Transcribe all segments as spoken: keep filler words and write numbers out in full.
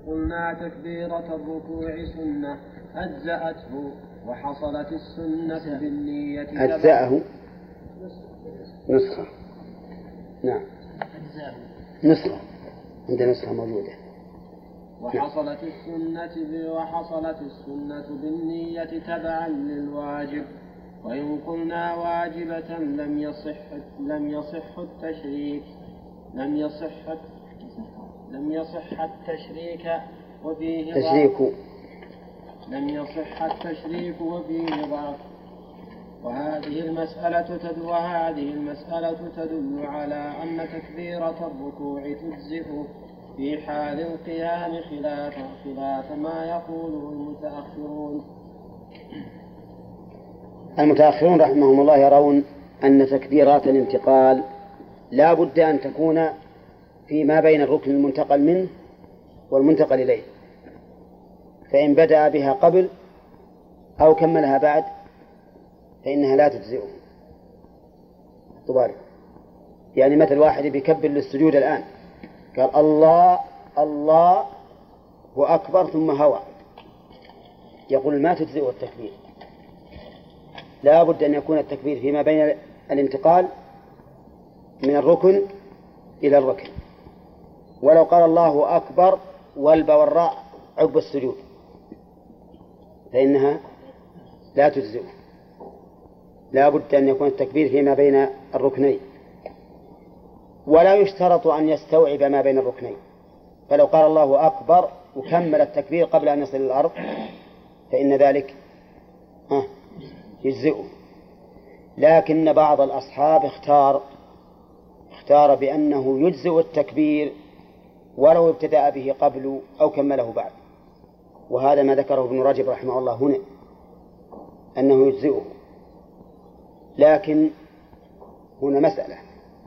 قلنا تكبيرة الركوع سنة أجزأته وحصلت السنة بالنية أجزأه نسخة. نعم نسخة عندنا نسخة موجودة. وحصلت السنة وحصلت السنة بالنية تبعا للواجب. وإن قلنا واجبة لم يصح لم يصح التشريك لم يصح لم يصح التشريك وفيه تشريك لم يصح التشريك وفيه ضعف. وهذه المسألة تدل وهذه المسألة تدل على أن تكبيرة الركوع تجزئ في حال القيام خلاف خلاف ما يقوله المتأخرون. المتأخرون رحمهم الله يرون أن تكبيرات الانتقال لا بد أن تكون فيما بين الركن المنتقل منه والمنتقل إليه، فإن بدأ بها قبل أو كملها بعد فإنها لا تجزئه. طبعا يعني مثل واحد بيكبر للسجود الآن قال الله الله وأكبر ثم هوى، يقول ما تجزئه التكبير، لا بد أن يكون التكبير فيما بين الانتقال من الركن إلى الركن. ولو قال الله أكبر والباء والراء عقب السجود فإنها لا تجزئه، لا بد أن يكون التكبير فيما بين الركنين. ولا يشترط أن يستوعب ما بين الركنين، فلو قال الله أكبر وكمل التكبير قبل أن يصل الأرض فإن ذلك يجزئه. لكن بعض الأصحاب اختار اختار بأنه يجزئ التكبير ولو ابتدأ به قبل أو كمله بعد، وهذا ما ذكره ابن رجب رحمه الله هنا أنه يجزئه. لكن هنا مسألة،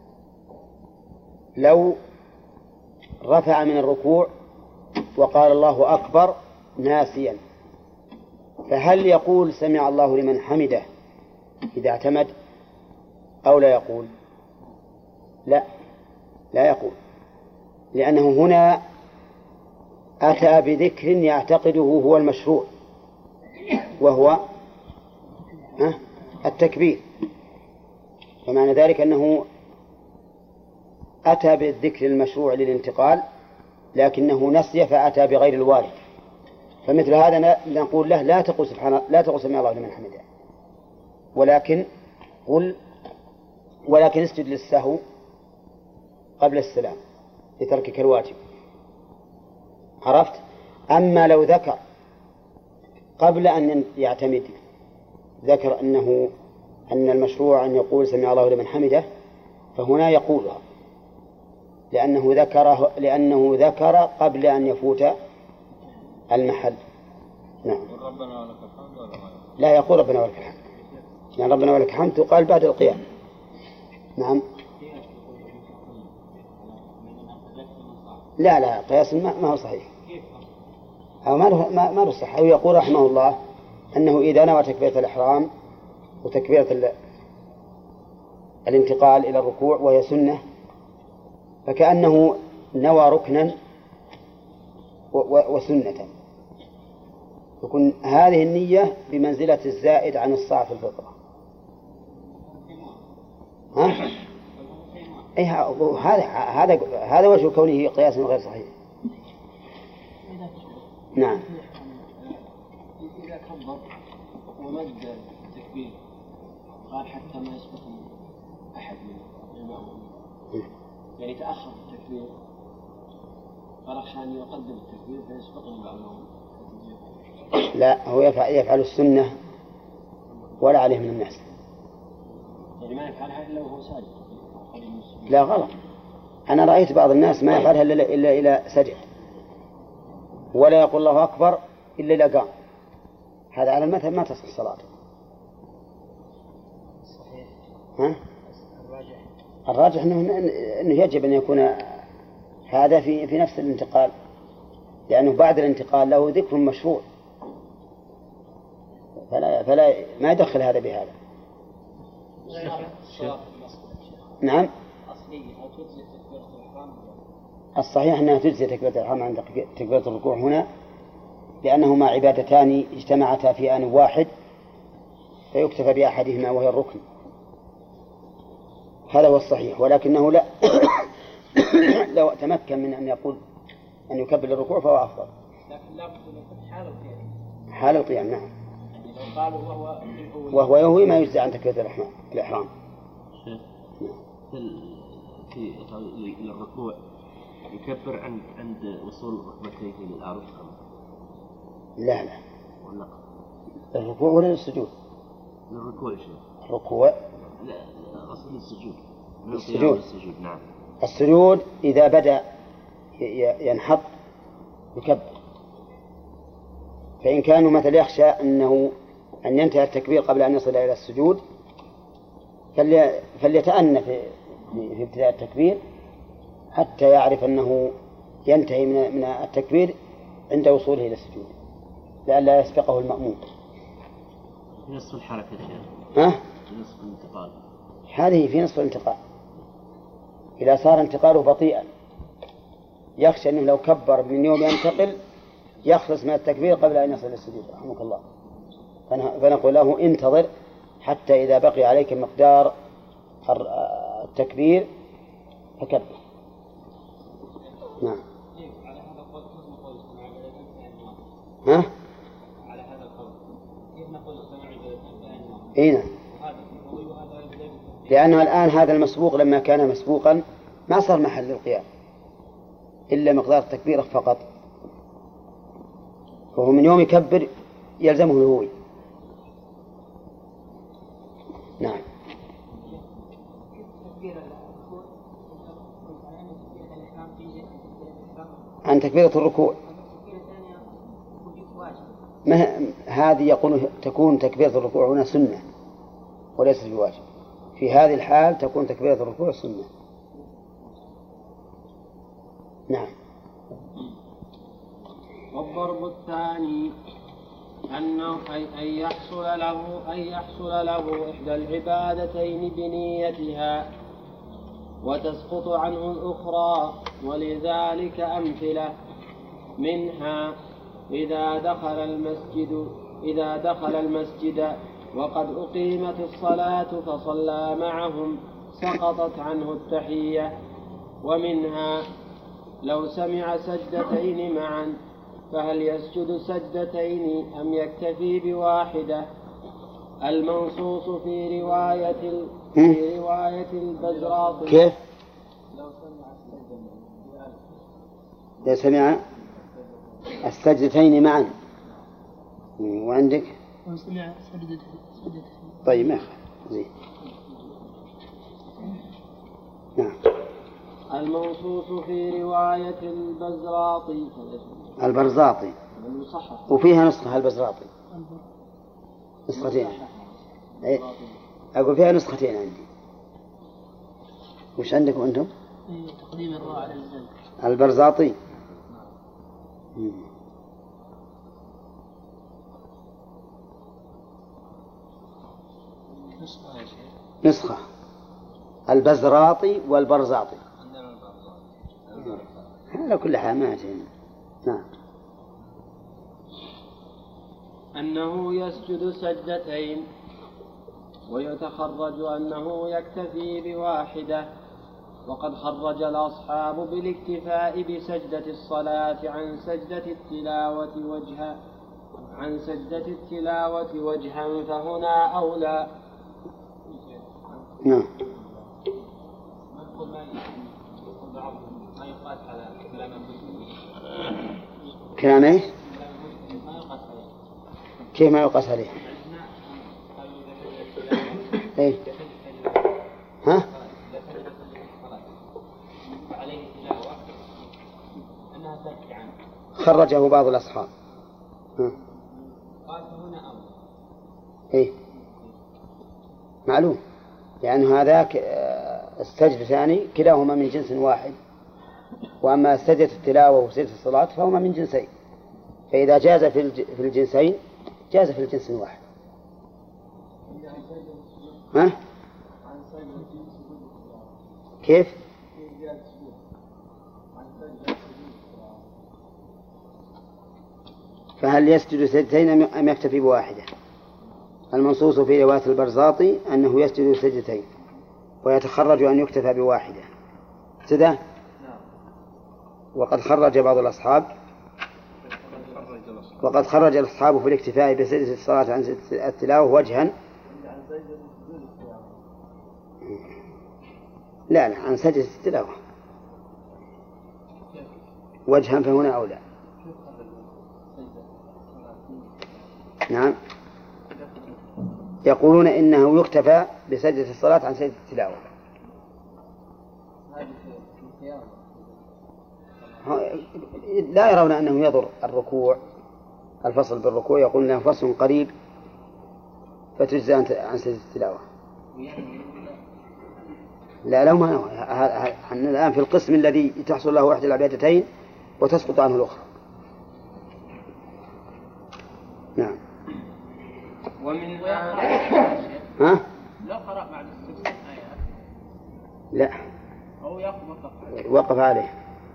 لو رفع من الركوع وقال الله أكبر ناسيا فهل يقول سمع الله لمن حمده إذا اعتمد أو لا يقول؟ لا لا يقول، لأنه هنا أتى بذكر يعتقده هو المشروع وهو التكبير، فمعنى ذلك أنه أتى بالذكر المشروع للانتقال لكنه نسي فأتى بغير الوارد. فمثل هذا نقول له لا تقول سبحان لا تقول سمع الله لمن حمده، ولكن قل ولكن اسجد للسهو قبل السلام لتركك الواجب. عرفت؟ أما لو ذكر قبل أن يعتمد ذكر أنه أن المشروع أن يقول سمع الله لمن حمده فهنا يقولها لأنه ذكره لأنه ذكر قبل أن يفوت المحل. نعم. ربنا ولك الحمد ولا لا يقول ربنا ولك الحمد، يعني ربنا ولك الحمد تقال بعد القيام. نعم. لا لا قياس ما هو صحيح أو ما له ما له صح. أو يقول رحمه الله أنه إذا نوى تكبيرة الإحرام وتكبيرة الانتقال إلى الركوع وهي سنة فكأنه نوى ركنا وسنة، يكون هذه النية بمنزلة الزائد عن الصاع في الفطرة. ها؟ أي هذا هذا هذا وجه كونه قياس غير صحيح. نعم. إذا كبر ومد التكبير قال حتى ما يسبق أحد من المأمومين، يعني تأخر التكبير قال أخشى أن يقدم التكبير فيسبقني بعضهم. لا هو يفعل, يفعل السنة ولا عليه من الناس. يعني ما يفعلها إلا وهو ساجد. لا غلط، أنا رأيت بعض الناس ما يفعلها إلا إلا إلى سجد ولا يقول الله أكبر إلا إذا قام. هذا على المثل ما تصح صلاته. صحيح. ها؟ الراجح الراجح إنه, إنه يجب أن يكون هذا في في نفس الانتقال، لأنه بعد الانتقال له ذكر مشروع فلا فلا ما يدخل هذا بهذا. نعم. الصحيح أنها تجزي تكبيرة الإحرام عند تكبيرة الركوع هنا، لأنهما عبادتان اجتمعتا في آن واحد فيكتفى بأحدهما وهي الركن. هذا هو الصحيح، ولكنه لا لو تمكن من أن يقول أن يكبر الركوع فهو أفضل. لكن لا بد أن يكون حال القيام. حال القيام نعم. يعني لو قالوا وهو وهو يهوي ما يجزي عن تكبيرة الإحرام. في الركوع يكبر عند عند وصول ركبتيه للأرض؟ لا لا. ولا الركوع ولا السجود؟ الركوع شيء. الركوع. لا أصل السجود. السجود. السجود نعم. السجود إذا بدأ ينحط يكبر، فإن كانوا مثل يخشى أنه أن ينتهي التكبير قبل أن يصل إلى السجود فليتأنى في في ابتداء التكبير حتى يعرف أنه ينتهي من التكبير عند وصوله إلى السجود لئلا يسبقه المأموم. في نصف الحركة شيء. ها؟ في نصف الانتقال. هذه في نصف الانتقال. إذا صار انتقاله بطيئا يخشى أنه لو كبر من يوم ينتقل يخلص من التكبير قبل أن يصل إلى السجود رحمك الله، فنقول له انتظر حتى إذا بقي عليك مقدار التكبير فكبر. نعم. ها؟ على هذا القول كيف نقول السمع عبادتان فإنما إيه نعم. لأنه الآن هذا المسبوق لما كان مسبوقا ما صار محل القيام إلا مقدار التكبير فقط، وهو من يوم يكبر يلزمه الهوي. نعم. عن تكبيرة الركوع ما هذه يقول تكون تكبيرة الركوع هنا سنة وليست بواجب. في هذه الحال تكون تكبيرة الركوع سنة. نعم. والضرب الثاني أنه أن يحصل له أن يحصل له إحدى العبادتين بنيتها وتسقط عنه الأخرى، ولذلك أمثلة منها إذا دخل المسجد إذا دخل المسجد وقد أقيمت الصلاة فصلى معهم سقطت عنه التحية. ومنها لو سمع سجدتين معا فهل يسجد سجدتين أم يكتفي بواحدة؟ المنصوص في رواية ال... في رواية البزراط. كيف؟ لو سمع السجدتين لو سمع السجدتين معا وعندك؟ لو سمع سجدتين. طيب ما زين. نعم. المنصوص في رواية البزراطي البرزاطي وفيها نسخة البزراطي نسختين. أي أقول فيها نسختين عندي. وش عندكم أنتم؟ تقديم الراء على الزل. البرزاطي. نسخة يا شيخ. نسخة البزراطي والبرزاطي. عندنا البرزاطي. على كل حال ما أتينا. نعم. أنه يسجد سجدتين ويتخرج أنه يكتفي بواحدة، وقد خرج الأصحاب بالاكتفاء بسجدة الصلاة عن سجدة التلاوة وجها عن سجدة التلاوة وجها فهنا أولى. نعم. ما يقاس على كلام المسلمين. كلام ايش؟ ما يقاس عليه. كيف ما يقاس عليه؟ ايه؟ ها؟ خرجه بعض الأصحاب. ها؟ قال هنا أولى. ايه؟ معلوم، لأن هذاك السجد الثاني كلاهما من جنس واحد، وأما سجدة التلاوة وسجدة الصلاة فهما من جنسين، فإذا جاز في الجنسين جاز في الجنس الواحد. ها؟ كيف؟ فهل يسجد سجدتين أم يكتفي بواحدة؟ المنصوص في رواية البرزاطي أنه يسجد سجدتين ويتخرج أن يكتفى بواحدة سده. وقد خرج بعض الأصحاب وقد خرج الأصحاب في الاكتفاء بسجدة الصلاة عن سجدة التلاوة وجها لا لا عن سجدة التلاوة وجها فهنا أولى. نعم يقولون إنه يكتفى بسجدة الصلاة عن سجدة التلاوة. لا يرون أنه يضر الركوع الفصل بالركوع، يقول له فصل قريب فتجزى عن سجدة التلاوة. لا لا ما احنا الآن في القسم الذي تحصل له إحدى العبادتين وتسقط عنه الأخرى. نعم. ومن ها؟ لا قرأ بعد السجدة آيات. لا. أو يقف وقف عليه.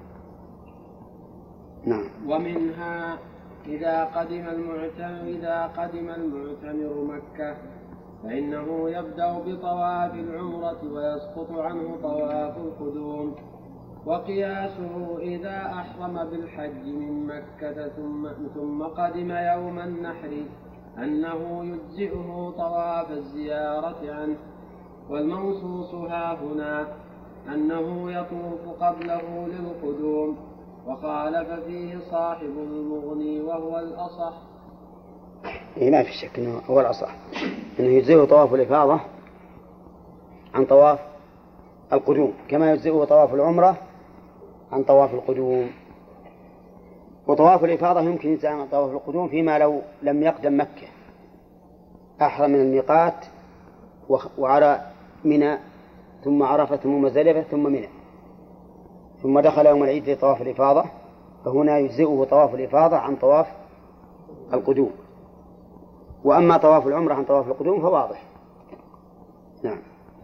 نعم. ومنها إذا قدم المعتمر إذا قدم المعتمر مكة فإنه يبدأ بطواف العمرة ويسقط عنه طواف القدوم. وقياسه إذا أحرم بالحج من مكة ثم ثم قدم يوم النحر أنه يجزئه طواف الزيارة عنه. والمنصوص ها هنا أنه يطوف قبله للقدوم. وخالف فيه صاحب المغني وهو الأصح. إيه ما في شك أنه هو الأصح أنه يجزئه طواف الإفاضة عن طواف القدوم كما يجزئه طواف العمرة عن طواف القدوم. وطواف الإفاضة يمكن يجزئ عن طواف القدوم فيما لو لم يقدم مكة، أحرم من الميقات وعرى منى ثم عرفة ثم مزدلفة ثم منى ثم دخل يوم العيد لطواف الإفاضة، فهنا يجزئه طواف الإفاضة عن طواف القدوم. وأما طواف العمرة عن طواف القدوم فواضح. نعم.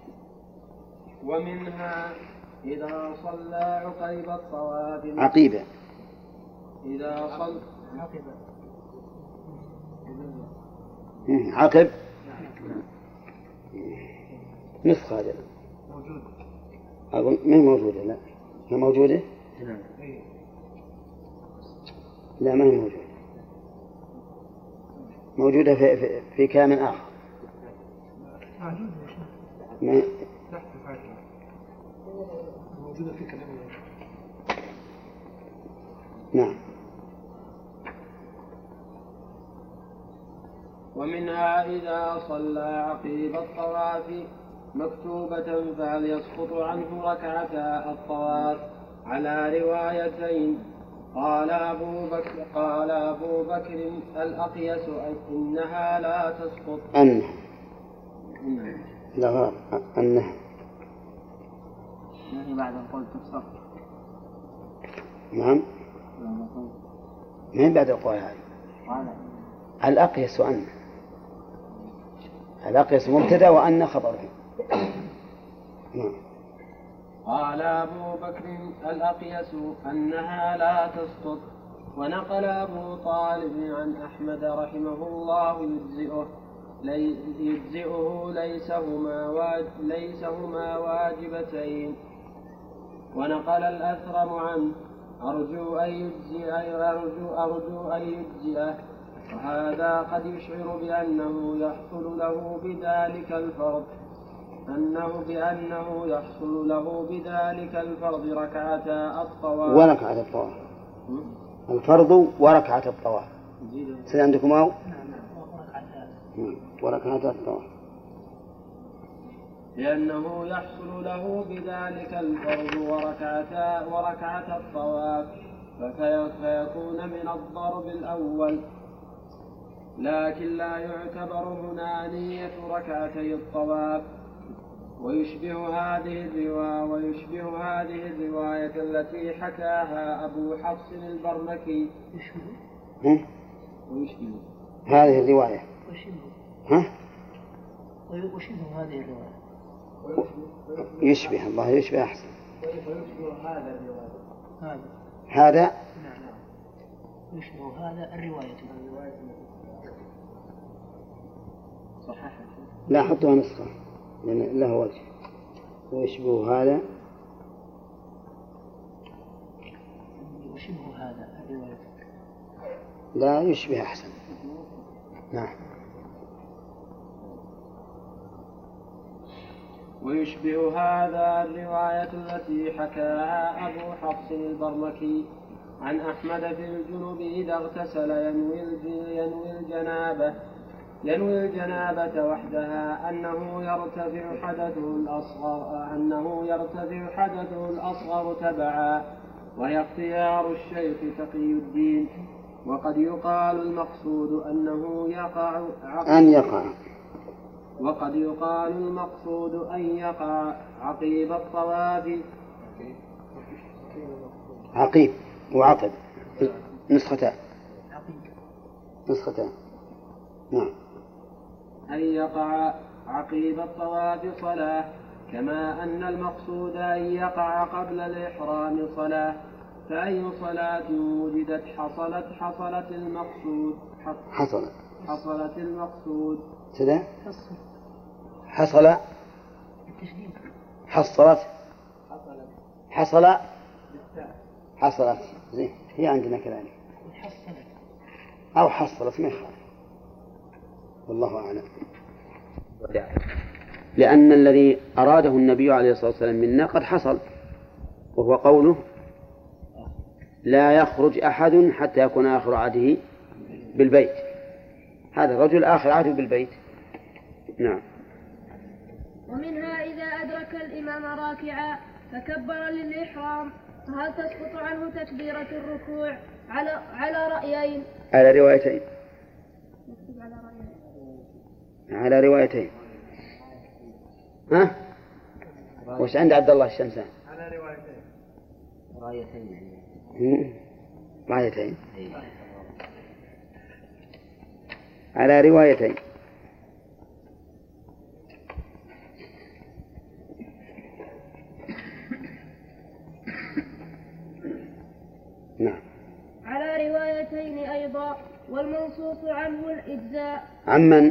ومنها إذا صلى عقيب الطواف عقيبة إذا صلى عقب نسخة هذا أقول ما هي موجودة. لا هي موجودة. لا ما هي موجودة. موجودة في في, في كلام آخر. ما موجودة في كلام نعم. ومنها إذا صلى عقيب الطواف مكتوبة فهل يسقط عنه ركعتا الطواف على روايتين. قال أبو بكر قال أبو بكر الأقيس إنها لا تسقط. أنها لا غلط أنها ما هي بعد القول تفسر. نعم من بعد القول هذه الأقيس أن الأقيس مبتدأ وأن خبره. نعم. قال أبو بكر الأقيس أنها لا تسقط. ونقل أبو طالب عن أحمد رحمه الله يجزئه لي يجزئه ليس هما واج ليس هما واجبتين. ونقل الأثرم عنه أرجو أن يجزئ أرجو أرجو أن يجزئه. وهذا قد يشعر بأنه يحصل له بذلك الفرض أنه بأنه يحصل له بذلك الفرض ركعتا الطواف وركعة الطواف. الفرض وركعة الطواف. سيد عندكم أو وركعة الطواف لأنه يحصل له بذلك الفرض وركعتا وركعة الطواف فيكون من الضرب الأول. لكن لا يعتبر هنا نية ركعتي الطواف. ويشبه هذه الرواية ويشبه هذه الرواية التي حكاها أبو حفص البرمكي. ويشبه هذه الرواية. ها؟ ويشبه هذه الرواية. يشبه الله يشبه أحسن. ويشبه هذا الرواية. هذا يشبه هذا الرواية. صحيح. لا حطها نسخة لأن له وجه. ويشبه هذا يشبه هذا الرواية. لا يشبه أحسن. نعم. ويشبه هذا الرواية التي حكاها أبو حفص البرمكي عن أحمد في الجنوب إذا اغتسل ينوي ينوي الجنابة ينوي الجنابة وحدها أنه يرتفع حدثه الأصغر أنه يرتفع حدثه الأصغر تبعا، وهي اختيار الشيخ تقي الدين. وقد يقال المقصود أنه يقع أن يقع وقد يقال المقصود أن يقع عقيب الطواف. عقيب وعقب نسختان نسختان نعم. أن يقع عقيب الطواف صلاة، كما أن المقصود أن يقع قبل الإحرام صلاة. فأي صلاة وجدت حصلت حصلت المقصود حصل حصلت المقصود كذا حصل حصلت حصل حصلت زين هي عندنا كذلك أو حصلت ما يخالف والله أعلم. لأن الذي أراده النبي عليه الصلاة والسلام منا قد حصل، وهو قوله لا يخرج أحد حتى يكون آخر عهده بالبيت. هذا الرجل آخر عهده بالبيت. نعم. ومنها إذا أدرك الإمام راكعا فكبر للإحرام فهل تسقط عنه تكبيرة الركوع؟ على على رأيين. على روايتين. على رأيين. على روايتين. ها؟ وش عند عبد الله الشمسان؟ على روايتين. رايتين يعني. روايتين. على روايتين. نعم. على روايتين أيضا، والمنصوص عنه الإجزاء. عن من؟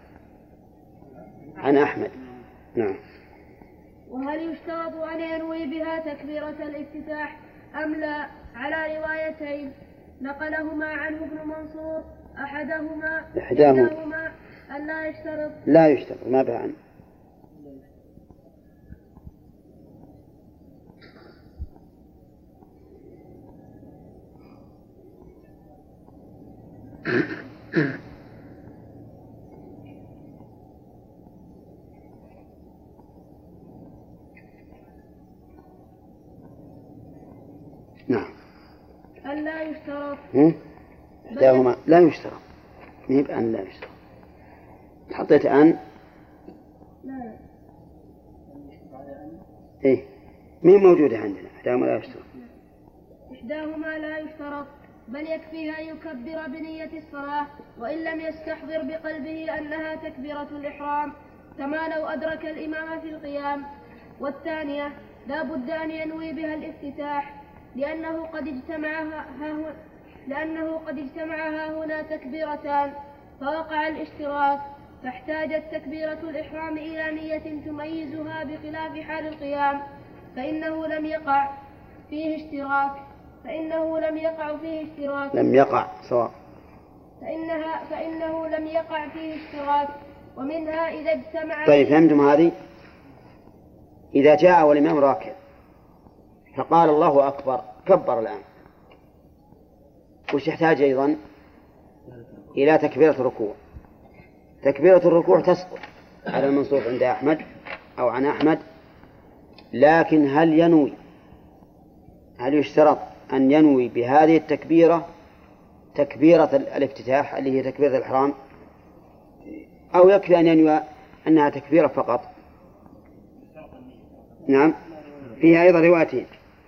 عن أحمد. نعم. وهل يشترط أن ينوي بها تكبيرة الافتتاح أم لا؟ على روايتين نقلهما عنه ابن منصور، أحدهما إحداهما أن لا يشترط. لا يشترط ما به عنه. نعم. أن لا يشترط. إحداهما لا يشترط. ميب أن لا يشترط. حطيت أن. لا. إيه مين موجودة عندنا؟ إحداهما لا يشترط. إحداهما لا يشترط، بل يكفيها أن يكبر بنية الصلاة وإن لم يستحضر بقلبه أنها تكبيرة الإحرام، كما لو أدرك الإمام في القيام. والثانية لا بد أن ينوي بها الافتتاح، لأنه قد اجتمع ها لأنه قد اجتمع ها هنا تكبيرتان فوقع الاشتراك، فاحتاجت تكبيرة الإحرام إلى نية تميزها بخلاف حال القيام، فإنه لم يقع فيه اشتراك فإنه لم يقع فيه اشتراك لم يقع سواء فإنها فإنه لم يقع فيه اشتراك. ومنها إذا اجتمع. طيب فهمتم هذه؟ إذا جاء والإمام راكع فقال الله أكبر كبر الآن، وش يحتاج أيضا؟ إلى تكبيرة الركوع. تكبيرة الركوع تسقط على المنصوص عند أحمد أو عن أحمد، لكن هل ينوي هل يشترط أن ينوي بهذه التكبيرة تكبيرة الافتتاح اللي هي تكبيرة الإحرام، أو يكفي أن ينوي أنها تكبيرة فقط؟ نعم. فيها أيضا روايتين.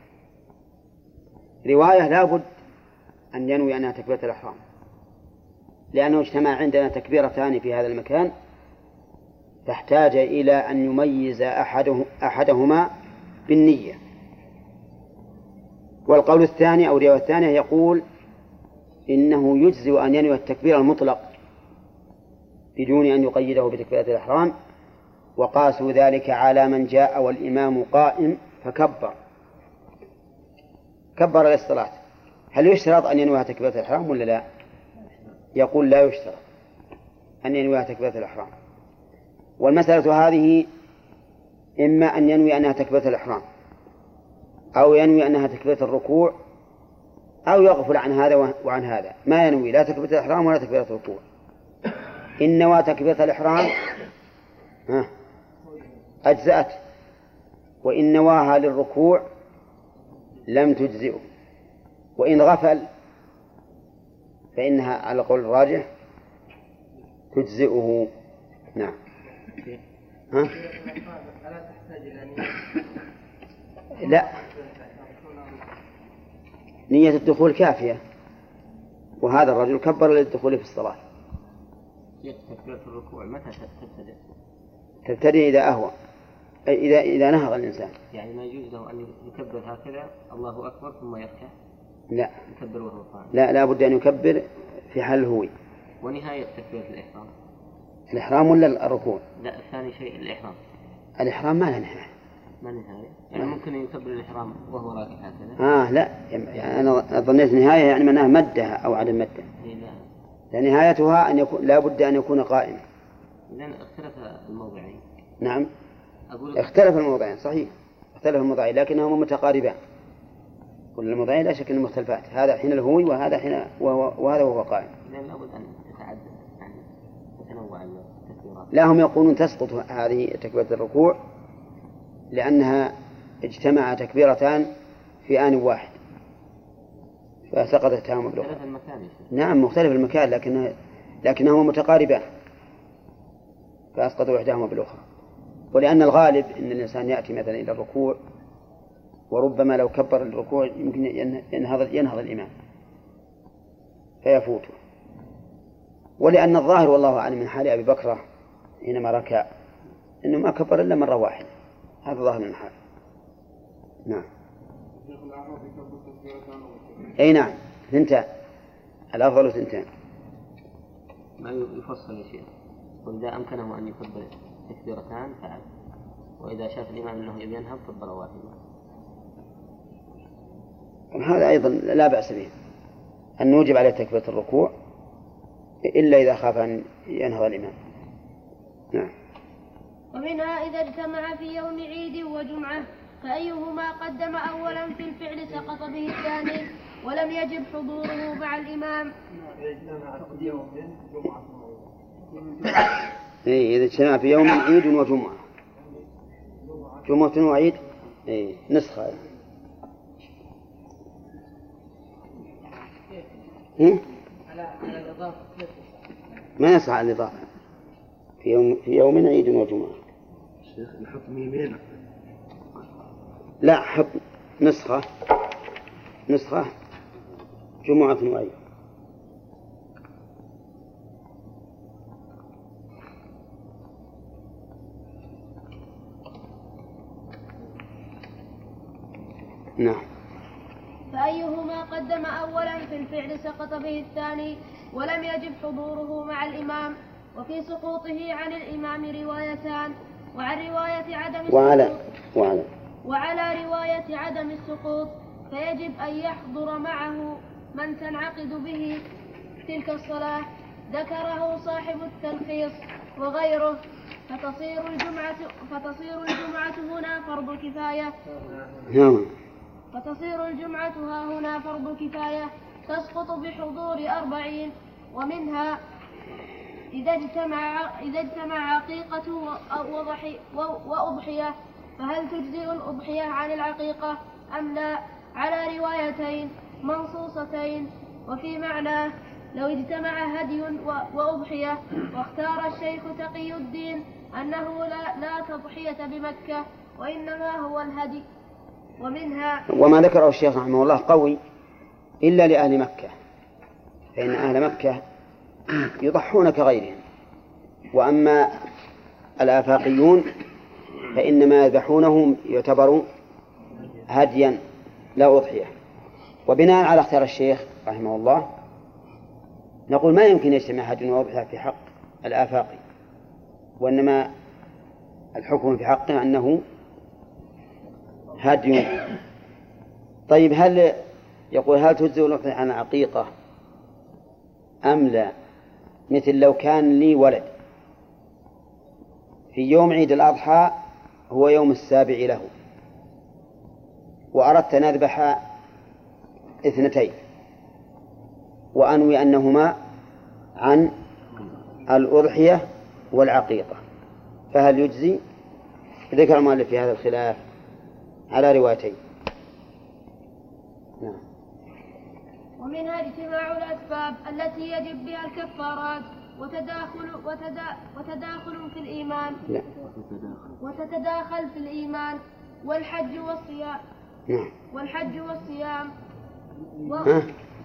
رواية لا بد أن ينوي أنها تكبيرة الإحرام، لأنه اجتمع عندنا تكبيرتان في هذا المكان، فاحتاج إلى أن يميز أحده أحدهما بالنية. والقول الثاني أو الرواية الثانية يقول إنه يجزئ أن ينوي التكبير المطلق بدون أن يقيده بتكبيرة الإحرام، وقاسوا ذلك على من جاء والإمام قائم فكبر كبر للصلاة. هل يشترط أن ينويها تكبيرة الإحرام ولا لا؟ يقول لا يشترط أن ينويها تكبيرة الإحرام. والمسألة هذه إما أن ينوي أنها تكبيرة الإحرام أو ينوي أنها تكبيرة الركوع أو يغفل عن هذا وعن هذا، ما ينوي لا تكبيرة الإحرام ولا تكبيرة الركوع. إن نوى تكبيرة الإحرام أجزأت، وإن نواها للركوع لم تجزئه، وإن غفل فإنها على قول الراجح تجزئه. نعم. ها؟ لا، نية الدخول كافية، وهذا الرجل كبر للدخول في الصلاة. تكبيرة الركوع متى تبتدئ؟ تبتدئ إذا أهوى، أي إذا إذا نهض الإنسان. يعني ما يجوز له أن يكبر هكذا الله أكبر ثم يركع؟ لا، يكبر وهو قائم. لا، لا بد أن يكبر في حال الهوي. ونهاية تكبيرة الإحرام؟ الإحرام ولا الركوع؟ لا، ثاني شيء الإحرام. الإحرام ما له نهاية. ما نهاية؟ يعني ممكن يكبر الإحرام وهو راكع هكذا؟ آه لا، يعني أنا ظنيت نهاية يعني معناها مدها أو عدم مدها. إيه لا. فنهايتها أن يكون لا بد أن يكون قائما. لأن اختلف الموضعين. نعم. أقول اختلف الموضعين صحيح، اختلف الموضعين لكنهما متقاربان. كل الموضعين لا شك أنهم مختلفات، هذا حين الهوي وهذا حين وهو وهذا وهو قائم. لأن لابد أن تتعدد يعني تتنوع التكبيرات. لا، هم يقولون تسقط هذه تكبيرة الركوع لأنها اجتمع تكبيرتان في آن واحد فسقطت تامة بالأخرى. مختلف المكان. نعم مختلف المكان، لكن لكنهما متقاربان فأسقطوا إحداهما بالأخرى. ولأن الغالب أن الإنسان يأتي مثلا إلى الركوع وربما لو كبر الركوع يمكن ينهض ينهض الإمام فيفوته. ولأن الظاهر والله أعلم من حال أبي بكر حينما ركع إنه ما كبر إلا مرة واحدة، هذا ظاهر من الحال. نعم. أي نعم، ثنتان، الأفضل ثنتان. ما يفصل يا شيخ، وإذا أمكنه أن يكبر تكبيرتان فعل، وإذا شاف الإمام أنه يبي ينهض كبر واحدة. هذا أيضا لا بأس به أن نوجب عليه تكبيرة الركوع إلا إذا خاف أن ينهض الإمام. نعم. ومنها إذا اجتمع في يوم عيد وجمعة فأيهما قدم أولا في الفعل سقط به الثاني ولم يجب حضوره مع الإمام. إيه إذا اجتمع في يوم عيد وجمعة، جمعة وعيد إيه نسخة. إيه؟ ما يصح الإضافة في يوم في يوم عيد وجمعة. شيخ الحكم يمين. لا، حكم نسخة نسخة جمعة وعيد. نعم. فأيهما قدم أولا في الفعل سقط به الثاني ولم يجب حضوره مع الإمام. وفي سقوطه عن الإمام روايتان، وعن رواية عدم السقوط وعلى وعلى وعلى رواية عدم السقوط فيجب أن يحضر معه من تنعقد به تلك الصلاة، ذكره صاحب التلخيص وغيره، فتصير الجمعة فتصير الجمعة هنا فرض كفاية. نعم. فتصير الجمعة ها هنا فرض كفاية تسقط بحضور أربعين، ومنها إذا اجتمع إذا اجتمع عقيقة وأضحية فهل تجزئ الأضحية عن العقيقة أم لا؟ على روايتين منصوصتين. وفي معناه لو اجتمع هدي وأضحية، واختار الشيخ تقي الدين أنه لا, لا تضحية بمكة وإنما هو الهدي. ومنها وما ذكره الشيخ رحمه الله قوي إلا لأهل مكة، فإن أهل مكة يضحون كغيرهم، وأما الآفاقيون فإنما يذبحونهم يعتبر هديا لا أضحية. وبناء على اختيار الشيخ رحمه الله نقول ما يمكن يجتمع هدي وأضحية في حق الآفاقي، وإنما الحكم في حقه أنه هدي. طيب هل يقول هل تجزئ الأضحية عن عقيقة أم لا؟ مثل لو كان لي ولد في يوم عيد الأضحى هو يوم السابع له، وأردت أن أذبح اثنتين وأنوي أنهما عن الأضحية والعقيقة، فهل يجزي؟ ذكر المؤلف في هذا الخلاف على روايتين. نعم. ومنها اجتماع الأسباب التي يجب بها الكفارات وتداخل, وتدا وتداخل في الإيمان لا. وتتداخل في الإيمان والحج والصيام. نعم. والحج والصيام و... ها؟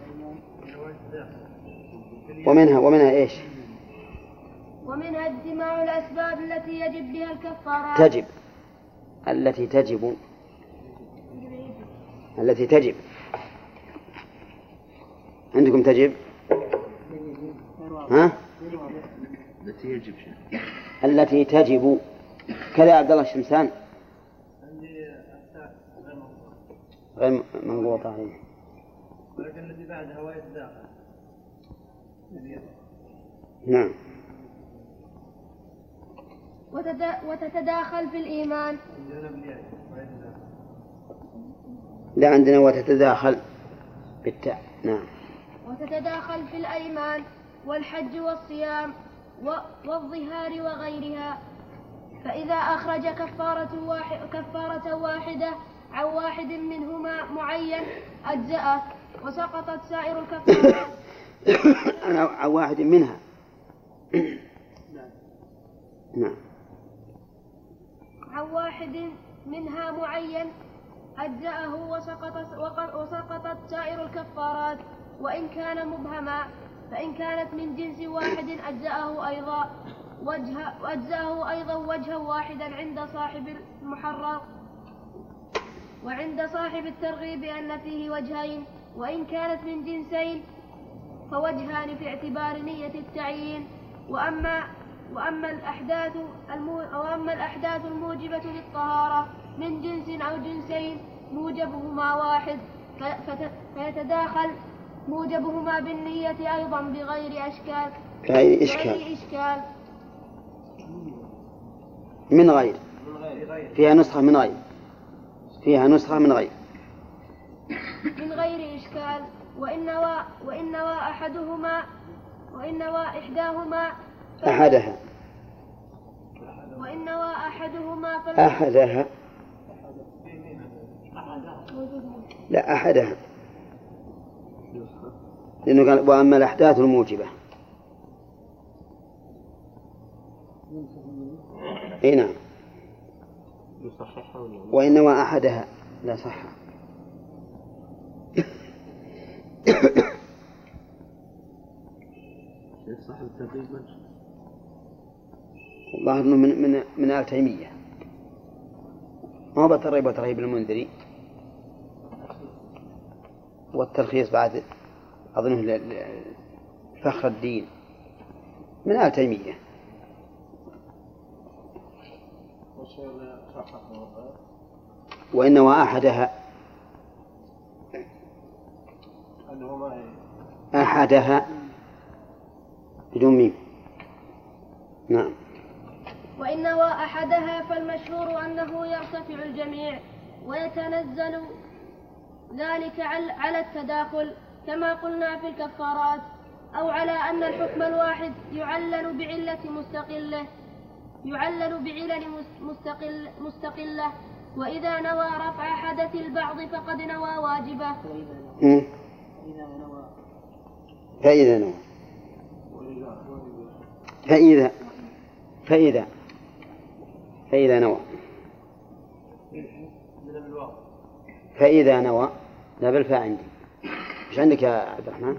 ومنها ومنها إيش؟ ومنها اجتماع الأسباب التي يجب بها الكفارات تجب التي تجب التي تجب عندكم تجب؟ ها؟ التي يجب شيء. التي تجب كذا. عبد الله الشمسان غير منقوطة عليه، ولكن الذي بعدها هو يتداخل. نعم. وتدا... وتتداخل في الإيمان. لا عندنا وتتداخل بالتاء. نعم. وتتداخل في الأيمان والحج والصيام و... والظهار وغيرها. فإذا أخرج كفارة, واحد... كفارة واحدة عن واحد منهما معين أجزأه وسقطت سائر الكفارات. عن واحد منها. نعم. عن واحد منها معين أجزأه وسقطت, وسقطت سائر الكفارات وإن كان مبهما، فإن كانت من جنس واحد أجزأه أيضا وجه وأجزأه أيضا وجها واحدا عند صاحب المحرر، وعند صاحب الترغيب أن فيه وجهين، وإن كانت من جنسين فوجهان في اعتبار نية التعيين. وأما وأما الأحداث المو... وأما الأحداث الموجبة للطهارة من جنس أو جنسين موجبهما واحد فت... فيتداخل موجبهما بالنية أيضا بغير أشكال بغير إشكال. بغير إشكال. من غير فيها نسخة من غير فيها نسخة من غير من غير إشكال. وإن نوى وإن نوى أحدهما وإن نوى إحداهما أحدها وإن نوى أحدهما فل... أحدها لا أحدها، لأنه قال وأما الأحداث الموجبة. أي نعم. وإن نوى أحدها لا صح. صاحب الترغيب من؟ والله إنه من من من آل تيمية، ما هو بترغيب وترهيب المنذري، والتلخيص بعد أظنه فخر الدين من آل تيمية. وإن نوى أحدها أحدها بدون ميم. نعم. وإن نوى أحدها فالمشهور أنه يرتفع الجميع ويتنزل ذلك على التداخل كما قلنا في الكفارات، أو على أن الحكم الواحد يعلل بعلة مستقلة يعلل بعلل مستقل مستقلة وإذا نوى رفع حدث البعض فقد نوى واجبه. فإذا نوى فإذا فإذا فإذا نوى فإذا نوى لا بالفاء عندي. إيش عندك يا عبد الرحمن؟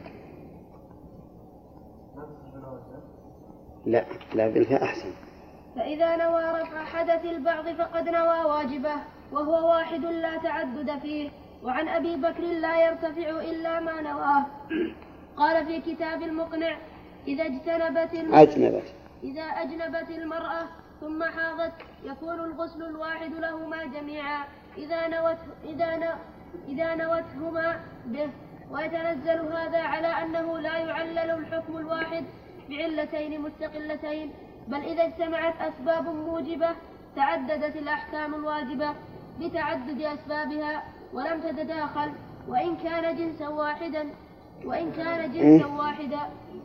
لا لا بالفاء أحسن. فإذا نوى رفع حدث البعض فقد نوى واجبه وهو واحد لا تعدد فيه. وعن أبي بكر لا يرتفع إلا ما نواه. قال في كتاب المقنع: إذا اجتنبت المرأة أجنبت إذا أجنبت المرأة ثم حاضت يكون الغسل الواحد لهما جميعا إذا نوت إذا نو إذا نوتهما به. ويتنزل هذا على أنه لا يعلل الحكم الواحد بعلتين مستقلتين، بل إذا اجتمعت أسباب موجبة تعددت الأحكام الواجبة بتعدد أسبابها ولم تتداخل، وإن كان جنسا واحدا وإن كان جنسا واحدا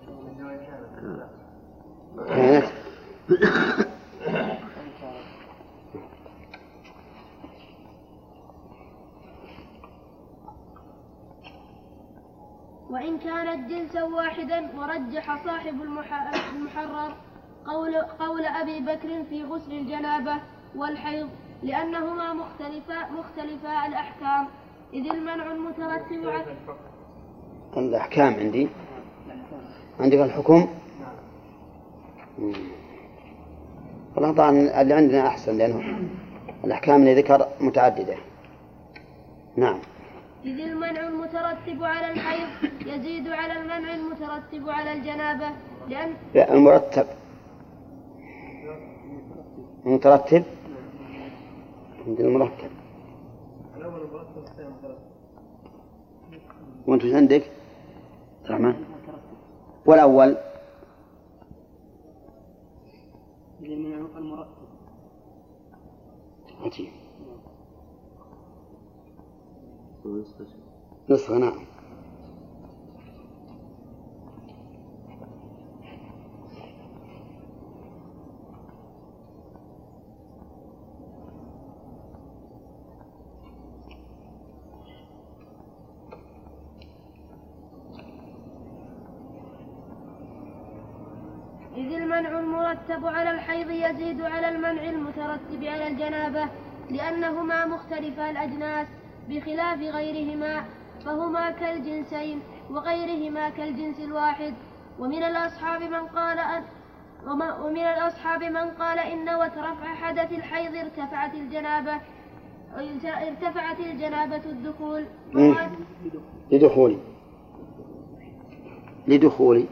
كانت وإن كانت جنسا واحدا. ورجح صاحب المحرر قول, قول أبي بكر في غسل الجنابة والحيض لأنهما مختلفا مختلفا الأحكام، إذ المنع المترتب على الأحكام. عندي عندك الحكم. والله طبعا اللي عندنا أحسن لأنه الأحكام اللي ذكر متعددة. نعم. إذ المنع المترتب على الحيض يزيد على المنع المترتب على الجنابة لأن لا المرتب المترتب عند المرتب. وانت وش عندك رحمة؟ والأول إذا المنع المرتب عجيب نصف. نعم. إذ المنع المرتب على الحيض يزيد على المنع المترتب على الجنابة لأنهما مختلفا الأجناس بخلاف غيرهما، فهما كالجنسين وغيرهما كالجنس الواحد. ومن الأصحاب من قال أن ومن الأصحاب من قال إن نوت رفع حدث الحيض ارتفعت الجنابة ارتفعت الجنابة الدخول لدخول لدخول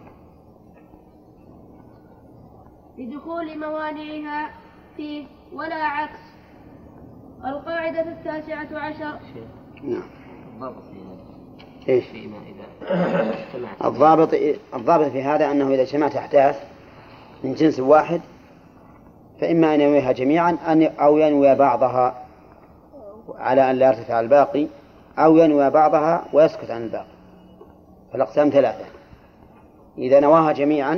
لدخول موانعها فيه ولا عكس. القاعدة التاسعة عشر. نعم. الضابط إيش؟ فيما إذا اجتمعت الضابط الضابط في هذا أنه إذا اجتمعت أحداث من جنس واحد فإما أن ينويها جميعا أو ينوي بعضها على أن لا يرتفع الباقي أو ينوي بعضها ويسكت عن الباقي. فالأقسام ثلاثة. إذا نواها جميعا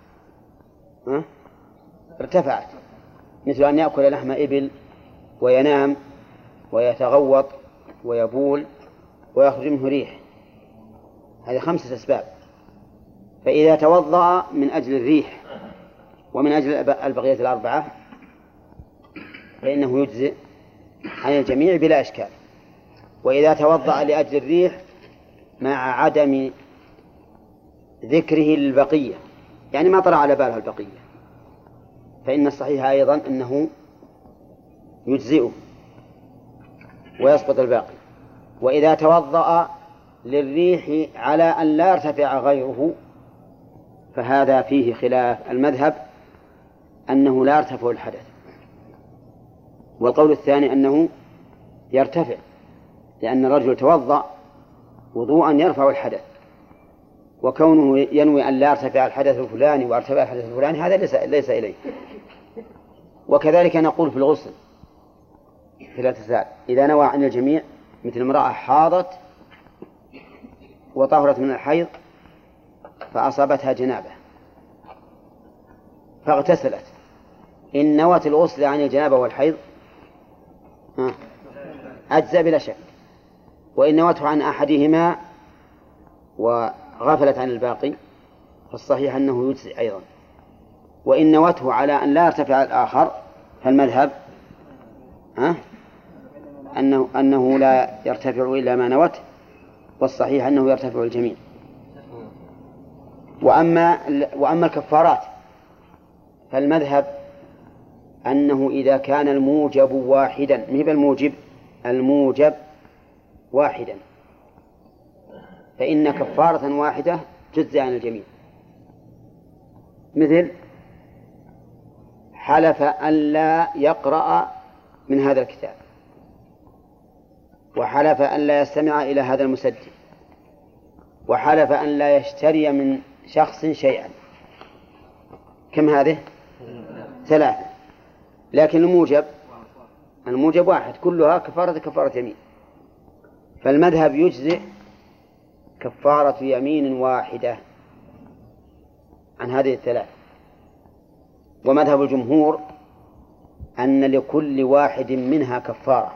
ارتفعت، مثل أن يأكل لحم إبل وينام ويتغوط ويبول ويخرج منه ريح، هذه خمسة أسباب. فإذا توضأ من أجل الريح ومن أجل البقية الأربعة فإنه يجزئ عن الجميع بلا إشكال. وإذا توضأ لأجل الريح مع عدم ذكره للبقية، يعني ما طرأ على باله البقية، فإن الصحيح أيضا أنه يجزئه ويسقط الباقي. وإذا توضأ للريح على أن لا يرتفع غيره فهذا فيه خلاف المذهب أنه لا يرتفع الحدث، والقول الثاني أنه يرتفع، لأن الرجل توضأ وضوءا يرفع الحدث، وكونه ينوي أن لا يرتفع الحدث الفلاني ويرتفع الحدث الفلاني هذا ليس, ليس إليه. وكذلك نقول في الغسل ثلاثة ساعات إذا نوى عن الجميع، مثل امرأة حاضت وطهرت من الحيض فأصابتها جنابة فاغتسلت، إن نوت الغسل عن الجنابة والحيض أجزى بلا شك، وإن نوته عن أحدهما وغفلت عن الباقي فالصحيح أنه يجزي أيضا. وإن نوته على أن لا يرتفع الآخر فالمذهب ها أنه, أنه لا يرتفع إلا ما نوت، والصحيح أنه يرتفع الجميع. وأما, وأما الكفارات فالمذهب أنه إذا كان الموجب واحدا، مهب الموجب، الموجب واحدا، فإن كفارة واحدة تجزي عن الجميع. مثل حلف أن لا يقرأ من هذا الكتاب، وحلف أن لا يستمع إلى هذا المسجل، وحلف أن لا يشتري من شخص شيئا. كم هذه؟ ثلاثة. لكن الموجب الموجب واحد، كلها كفارة كفارة يمين. فالمذهب يجزئ كفارة يمين واحدة عن هذه الثلاث. ومذهب الجمهور أن لكل واحد منها كفارة.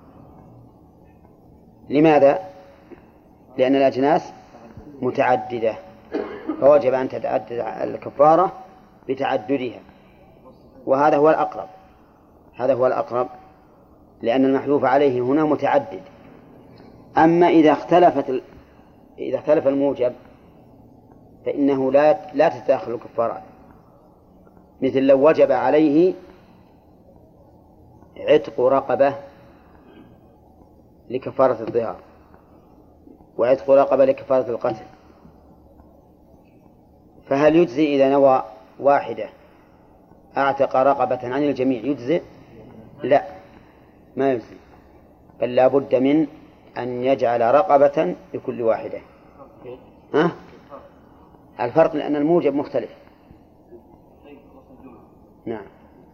لماذا؟ لأن الأجناس متعددة، فوجب أن تتعدد الكفارة بتعددها، وهذا هو الأقرب. هذا هو الأقرب لأن المحلوف عليه هنا متعدد. أما إذا اختلفت ال... إذا اختلف الموجب فإنه لا لا تتداخل الكفارات. مثل لو وجب عليه عتق رقبة لكفارة الظهار، وعتق رقبة لكفارة القتل، فهل يجزي إذا نوى واحدة أعتق رقبة عن الجميع يجزي؟ لا، ما يجزي، بل لا بد من أن يجعل رقبة لكل واحدة. ها؟ الفرق لأن الموجب مختلف. نعم.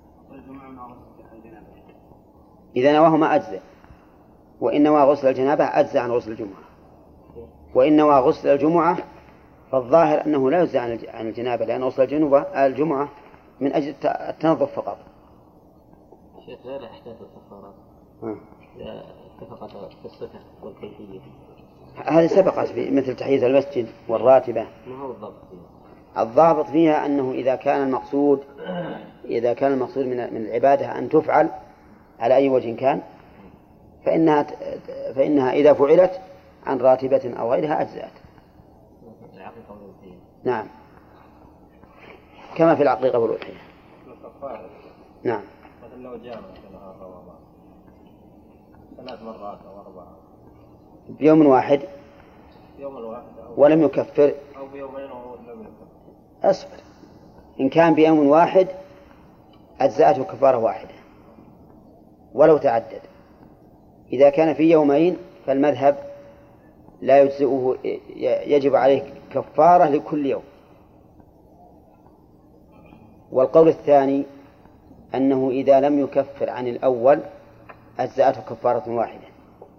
إذا نواه ما أجزى، وإن نوى غسل الجنابة أجزى عن غسل الجمعة، وإن نوى غسل الجمعة فالظاهر أنه لا يجزى عن الجنابة، لأن غسل الجنوبة الجمعة من أجل التنظف فقط. شيخ غير أحداث الكفارات إذا اتفقت في الصفة والكيفية، هذه سبقت في مثل تحية المسجد والراتبة. ما هو الضابط فيها؟ الضابط فيها أنه إذا كان المقصود إذا كان المقصود من من العبادة أن تفعل على أي وجه كان، فإنها فإنها إذا فعلت عن راتبة أو غيرها أجزأت. نعم، كما في العقيقة والأضحية. نعم. مثل لو جامع في نهار رمضان ثلاث مرات أو أربعة بيوم واحد يوم واحد ولم يكفر، أو بيومين ولم يكفر، أصبر. إن كان بيوم واحد أجزأته كفارة واحدة ولو تعدد. إذا كان في يومين فالمذهب لا يجزئه، يجب عليه كفارة لكل يوم. والقول الثاني أنه إذا لم يكفر عن الأول أجزأته كفارة واحدة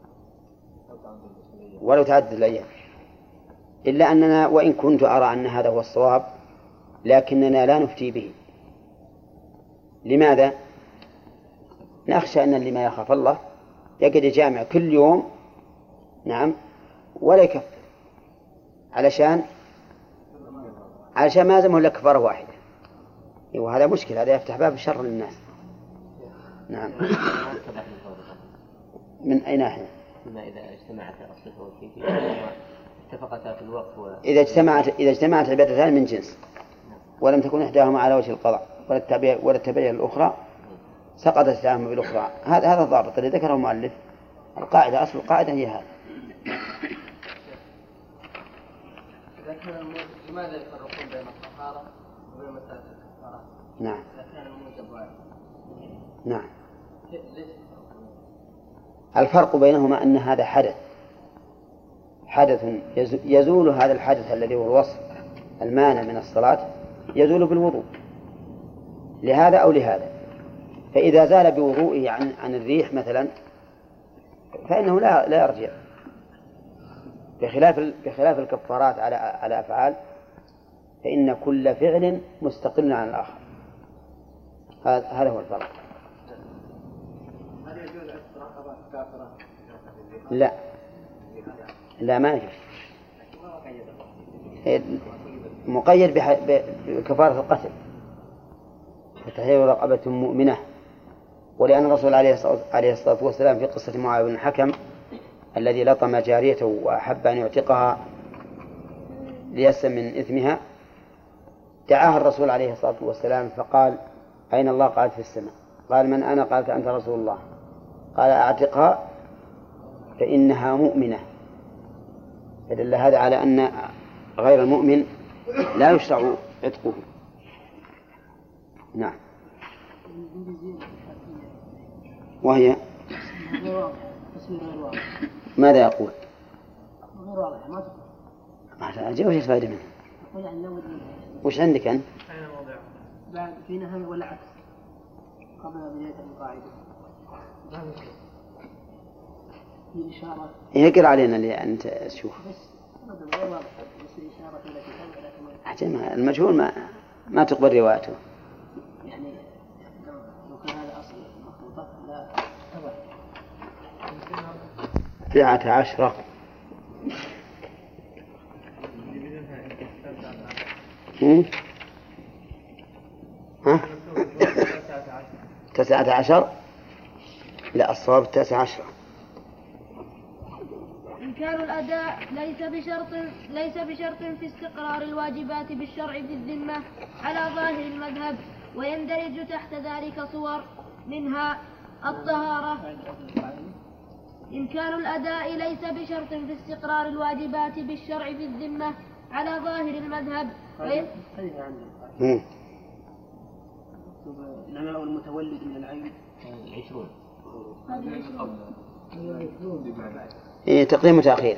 ولو تعدد الأيام. إلا أننا وإن كنت أرى أن هذا هو الصواب لكننا لا نفتي به. لماذا؟ نخشى أن اللي ما يخاف الله يقعد يجامع كل يوم، نعم، ولا يكفر، علشان علشان ما زمه إلا كفارة واحدة. وهذا مشكل، هذا يفتح باب الشر للناس. نعم. من أي ناحية؟ إذا اجتمعت الصفة والكيفية اتفقتا في الوقت و... إذا اجتمعت إذا اجتمعت عبادتان من جنس ولم تكن إحداهما على وجه القضاء ولا التبين الأخرى سقطت إحداهما بالأخرى. هذا هذا الضابط الذي ذكره المؤلف. القاعدة، أصل القاعدة هي هذا. إذا كان الموجب لماذا يفرقون بين الطهارة وبين مسألة الكفارات؟ نعم. إذا كان الموجب واحد. نعم. ليش؟ الفرق بينهما أن هذا حدث حدث يزول هذا الحدث الذي هو الوصف المانع من الصلاة يزول بالوضوء لهذا أو لهذا. فإذا زال بوضوئه عن عن الريح مثلا فإنه لا لا يرجع، بخلاف بخلاف الكفارات على على أفعال فإن كل فعل مستقل عن الآخر. هذا هذا هو الفرق. هل يجوز عتق رقبة كافرة؟ لا لا ما يجوز، مقيد بكفارة القتل فتحرير رقبة مؤمنة. ولأن الرسول عليه الصلاة والسلام في قصة معاوية بن الحكم الذي لطم جاريته وأحب أن يعتقها ليسلم من إثمها دعاها الرسول عليه الصلاة والسلام فقال: أين الله؟ قالت: في السماء. قال من أنا؟ قالت أنت رسول الله. قال أعتقها فإنها مؤمنة. فدل هذا على أن غير المؤمن لا يشرع عتقه. نعم. وهي ماذا يقول؟ غير واضح ما تقول. ما أجي وش يستفاد منه؟ وش عندك أنت؟ أين موضع؟ بعد في نهاية ولا عكس؟ قبل بداية القاعدة. في إشارة. يقرأ علينا اللي أنت تشوف. بس غير واضح بس الإشارة إلى كتاب ولا كتاب. المجهول ما ما تقبل روايته. يعني لو كان هذا أصل مخطوطة لا تبع. تسعة عشرة. هم؟ ها؟ تسعة عشر. لا، الصواب التاسع عشر. إمكان الأداء ليس بشرط ليس بشرط في استقرار الواجبات بالشرع في الذمة على ظاهر المذهب، ويندرج تحت ذلك صور، منها الطهارة. إمكان الأداء ليس بشرط في استقرار الواجبات بالشرع في الذمة على ظاهر المذهب. هم. العلماء المتولد من العين عشرون. إيه تقديم وتأخير.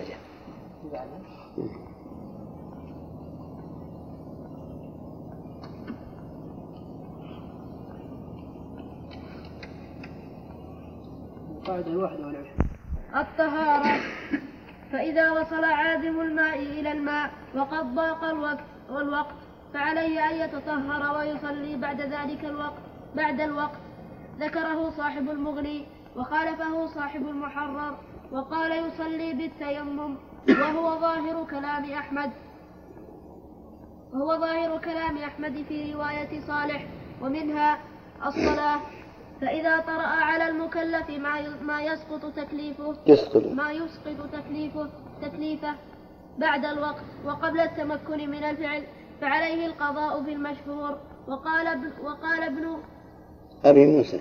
القاعدة الواحدة والعشرين. الطهارة. فإذا وصل عازم الماء إلى الماء وقد ضاق الوقت والوقت فعليه أن يتطهر ويصلي بعد ذلك الوقت بعد الوقت. ذكره صاحب المغني وخالفه صاحب المحرر، وقال يصلي بالتيمم، وهو ظاهر كلام أحمد وهو ظاهر كلام أحمد في رواية صالح. ومنها الصلاة. فإذا طرأ على المكلف ما يسقط تكليفه يسقط ما يسقط تكليفه تكليفه بعد الوقت وقبل التمكن من الفعل فعليه القضاء في المشهور. وقال ابن وقال ابن أبي موسى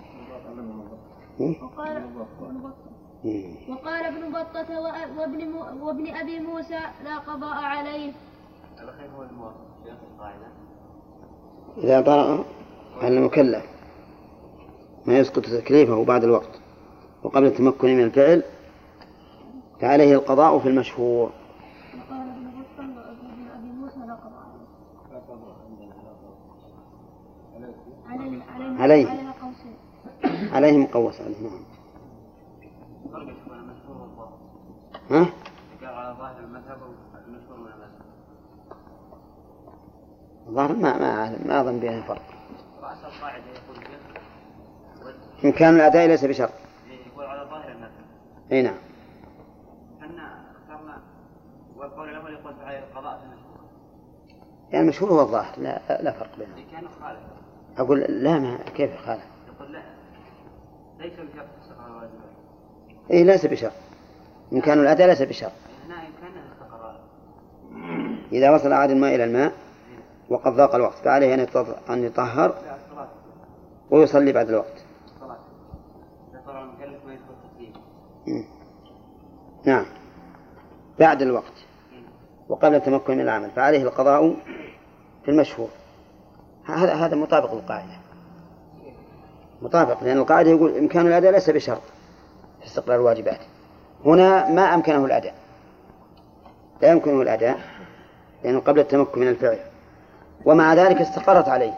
وقال وقال ابن بطة وابن وابن أبي موسى لا قضاء عليه. إذا طرأ على المكلف ما يسقط تكليفه بعد الوقت وقبل التمكن من الفعل فعليه القضاء في المشهور. وقال ابن بطة وابن أبي موسى لا قضاء عليه. عليه عليه عليه قوسين. عليهم قوس عليه. نعم. ها؟ على ظاهر المذهب والمشهور من المذهب. الظاهر ما ما أعلم، ما أظن بها فرق. رأس القاعدة يقول إمكان الأداء ليس بشرط. يقول على ظاهر المذهب. أي نعم. احنا اخترنا والقول الأول يقول على القضاء في المشهور. يعني المشهور هو الظاهر، لا لا فرق بينهم. كان خالف. أقول لا، ما كيف خالف؟ يقول لا ليس بشرط استقرار الواجبات. إيه ليس بشرط. إمكان الأداء ليس بشرط. هنا يمكن استقرار. إذا وصل عاد الماء إلى الماء وقد ضاق الوقت فعليه أن يطهر ويصلي بعد الوقت. نعم بعد الوقت وقبل التمكن من العمل فعليه القضاء في المشهور. هذا هذا مطابق للقاعدة، مطابق، لأن القاعدة يقول إمكان الأداء ليس بشرط في استقرار الواجبات. هنا ما أمكنه الأداء، لا يمكنه الأداء لأنه قبل التمكن من الفعل، ومع ذلك استقرت عليه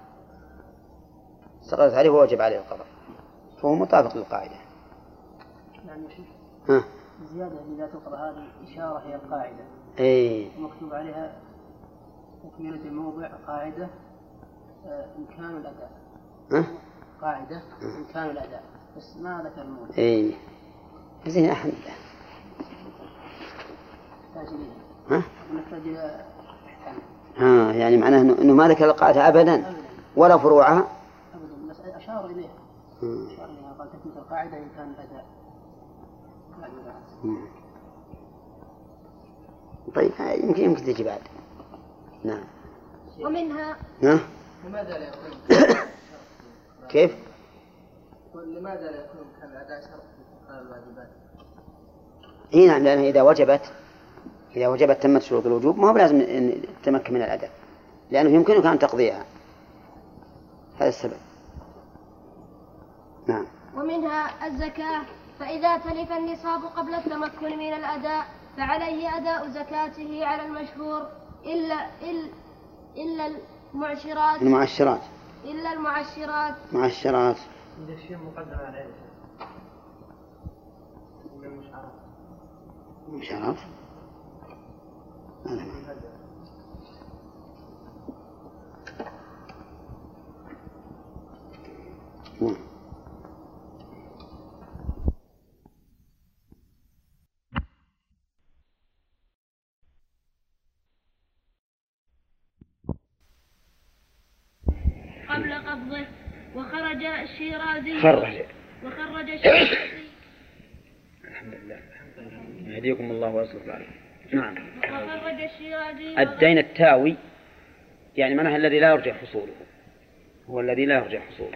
استقرت عليه ووجب عليه القضاء، فهو مطابق للقاعدة. يعني ها زيادة إذا تقرأ هذه إشارة هي القاعدة. أي مكتوب عليها تكملة الموضع قاعدة آه إمكان الأداء. ها قاعدة إمكان الأداء بس ما ذكر الموضع. أي زين أحمد. نحتاج إليه. ها نحتاج إلى ها يعني معناه إنه ما ذكر القاعدة أبدا ولا فروعها أبدا، بس أشار إليها. أشار إليها قال تكملة القاعدة إمكان الأداء. طيب يمكن يمكن تجي بعد. نعم. ومنها ها لماذا لا يقول كيف؟ لماذا لا يكون كان الأداء شرط في إتقان الواجبات؟ إيه نعم، لأنها إذا وجبت إذا وجبت تمت شروط الوجوب ما هو لازم تمكن من الأداء، لأنه يمكنك أن تقضيها. هذا السبب. نعم. ومنها الزكاة، فإذا تلف النصاب قبل التمكن من الأداء فعليه أداء زكاته على المشهور إلا إلا إلا المعشرات المعشرات إلا المعشرات معشرات إذا الشيء مقدم عليه من المشعرات مشعرات نعم. قبل قبضه. وخرج الشيرازي خرج وخرج الشيرازي الحمد لله يهديكم الله ويصلح بالكم. نعم. وخرج الشيرازي الدين التاوي يعني معناها الذي لا يرجع حصوله، هو الذي لا يرجع حصوله.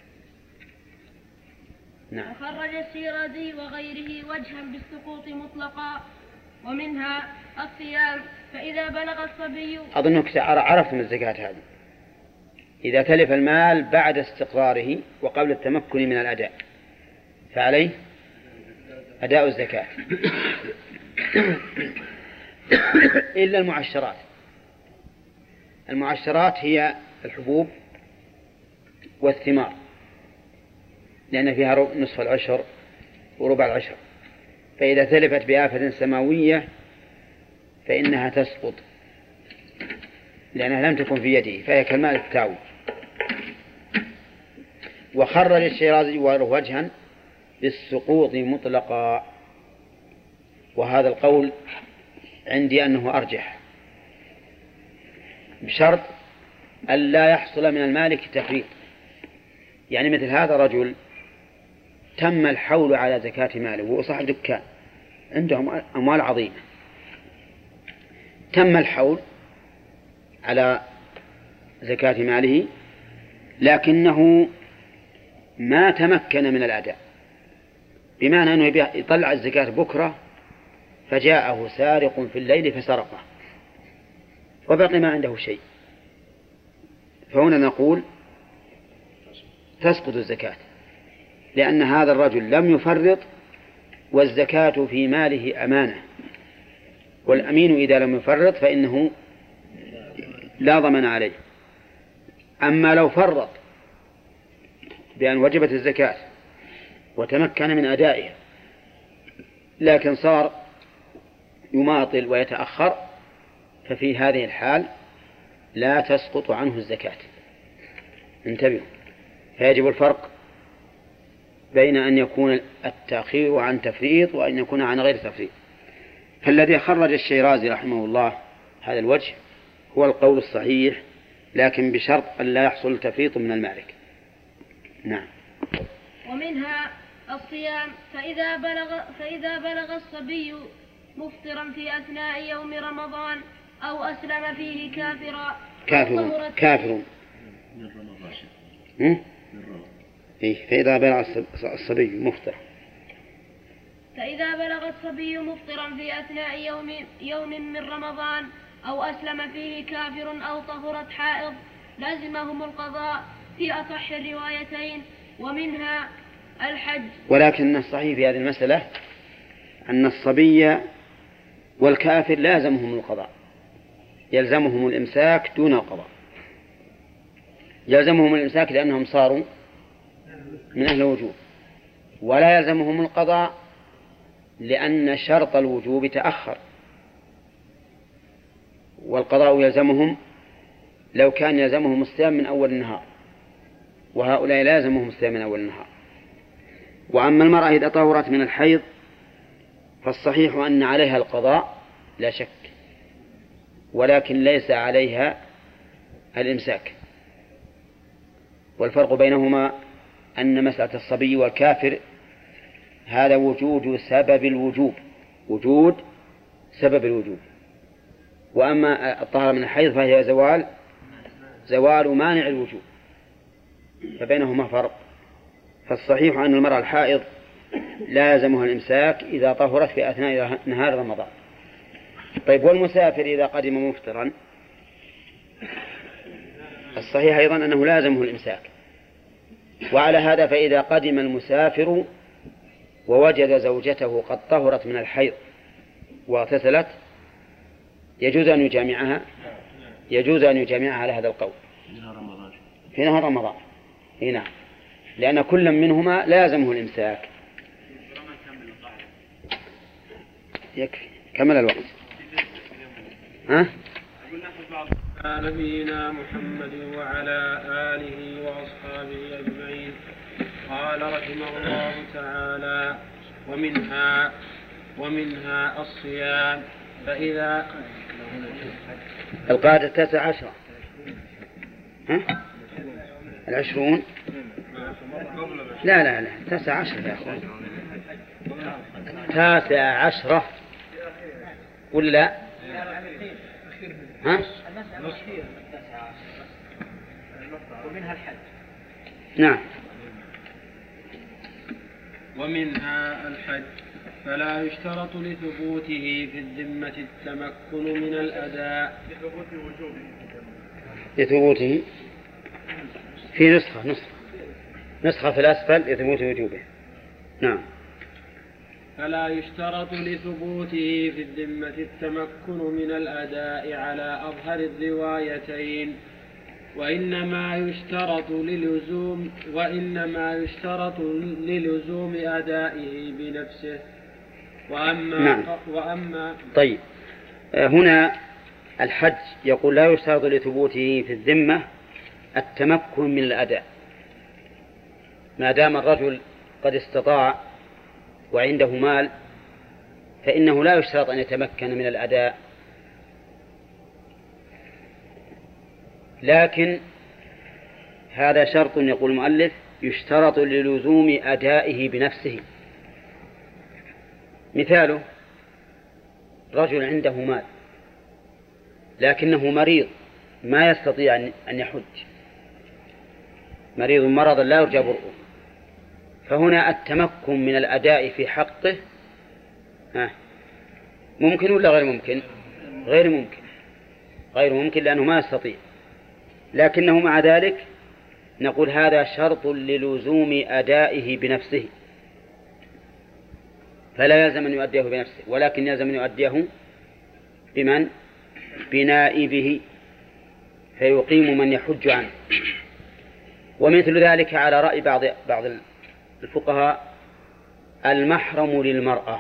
نعم. وخرج الشيرازي وغيره وجها بالسقوط مطلقا. ومنها الصيام، فإذا بلغ الصبي. أظنك عرفتم الزكاة هذه. إذا تلف المال بعد استقراره وقبل التمكن من الأداء فعليه أداء الزكاة إلا المعشرات. المعشرات هي الحبوب والثمار، لأن فيها نصف العشر وربع العشر، فإذا تلفت بآفة سماوية فإنها تسقط لأنها لم تكن في يده، فهي كالمال التاوي. وخرج الشيرازي وجها بالسقوط مطلقا، وهذا القول عندي أنه أرجح، بشرط أن لا يحصل من المالك تفريط. يعني مثل هذا رجل تم الحول على زكاة ماله، وهو صاحب دكان عنده أموال عظيمة، تم الحول على زكاة ماله لكنه ما تمكن من الأداء، بمعنى أنه يطلع الزكاة بكرة فجاءه سارق في الليل فسرقه وبقي ما عنده شيء، فهنا نقول تسقط الزكاة، لأن هذا الرجل لم يفرط والزكاة في ماله أمانة، والأمين إذا لم يفرط فإنه لا ضمن عليه. أما لو فرط بأن وجبت الزكاة وتمكن من أدائها لكن صار يماطل ويتأخر ففي هذه الحال لا تسقط عنه الزكاة. انتبهوا، فيجب الفرق بين أن يكون التأخير عن تفريط وأن يكون عن غير تفريط. فالذي خرج الشيرازي رحمه الله هذا الوجه هو القول الصحيح، لكن بشرط أن لا يحصل تفريط من المالك. نعم. ومنها الصيام، فإذا بلغ, فإذا بلغ الصبي مفطرا في أثناء يوم رمضان أو أسلم فيه كافرا كافر كافر من رمضان من رمضان إيه فإذا بلغ الصبي مفطر فإذا بلغ الصبي مفطرا في أثناء يوم, يوم من رمضان أو أسلم فيه كافر أو طهرت حائض لازمهم القضاء في أصح الروايتين. ومنها الحج. ولكن الصحيح في هذه المسألة أن الصبي والكافر لازمهم القضاء، يلزمهم الإمساك دون القضاء. يلزمهم الإمساك لأنهم صاروا من أهل الوجوب، ولا يلزمهم القضاء لأن شرط الوجوب تأخر، والقضاء يلزمهم لو كان يلزمهم الصيام من أول النهار، وهؤلاء لازمهم الصيام من أول النهار. وأما المرأة إذا طهرت من الحيض فالصحيح أن عليها القضاء لا شك، ولكن ليس عليها الإمساك. والفرق بينهما أن مسألة الصبي والكافر هذا وجود سبب الوجوب، وجود سبب الوجوب، وأما الطهارة من الحيض فهي زوال زوال مانع الوجوب، فبينهما فرق فالصحيح أن المرأة الحائض لازمها الإمساك إذا طهرت في أثناء نهار رمضان. طيب والمسافر إذا قدم مفطرا؟ الصحيح أيضا أنه لازمه الإمساك. وعلى هذا فإذا قدم المسافر ووجد زوجته قد طهرت من الحيض واغتسلت يجوز أن يجامعها يجوز أن يجامعها على هذا القول في نهار رمضان. هنا لأن كل منهما لازمه الإمساك. يكفي كمل الوقت. ها؟ نبينا محمد وعلى آله وأصحابه أجمعين. قال رحمه الله تعالى: ومنها ومنها الصيام. فإذا القاعدة التاسعة عشرة ها؟ العشرون لا لا لا تاسعة عشرة يا أخوان، تاسعة عشرة ولا لا؟ ها؟ ومنها الحج. نعم. ومنها الحج فلا يشترط لثبوته في الذمة التمكن من الأداء. لثبوته في نسخة نسخة نسخة في الأسفل لثبوت وجوبه. نعم. فلا يشترط لثبوته في الذمة التمكن من الأداء على أظهر الروايتين، وإنما يشترط للزوم وإنما يشترط للزوم أدائه بنفسه. وأما نعم. وأما طيب هنا الحج يقول لا يشترط لثبوته في الذمة التمكن من الأداء، ما دام الرجل قد استطاع وعنده مال فإنه لا يشترط أن يتمكن من الأداء، لكن هذا شرط يقول المؤلف يشترط للزوم أدائه بنفسه. مثاله رجل عنده مال لكنه مريض ما يستطيع أن يحج، مريض مرضا لا يرجى برؤه، فهنا التمكن من الأداء في حقه ممكن ولا غير ممكن؟ غير ممكن غير ممكن لأنه ما يستطيع، لكنه مع ذلك نقول هذا شرط للزوم أدائه بنفسه، فلا يلزم أن يؤديه بنفسه ولكن يلزم أن يؤديه بمن؟ بنائبه، فيقيم من يحج عنه. ومثل ذلك على رأي بعض بعض الفقهاء المحرم للمرأة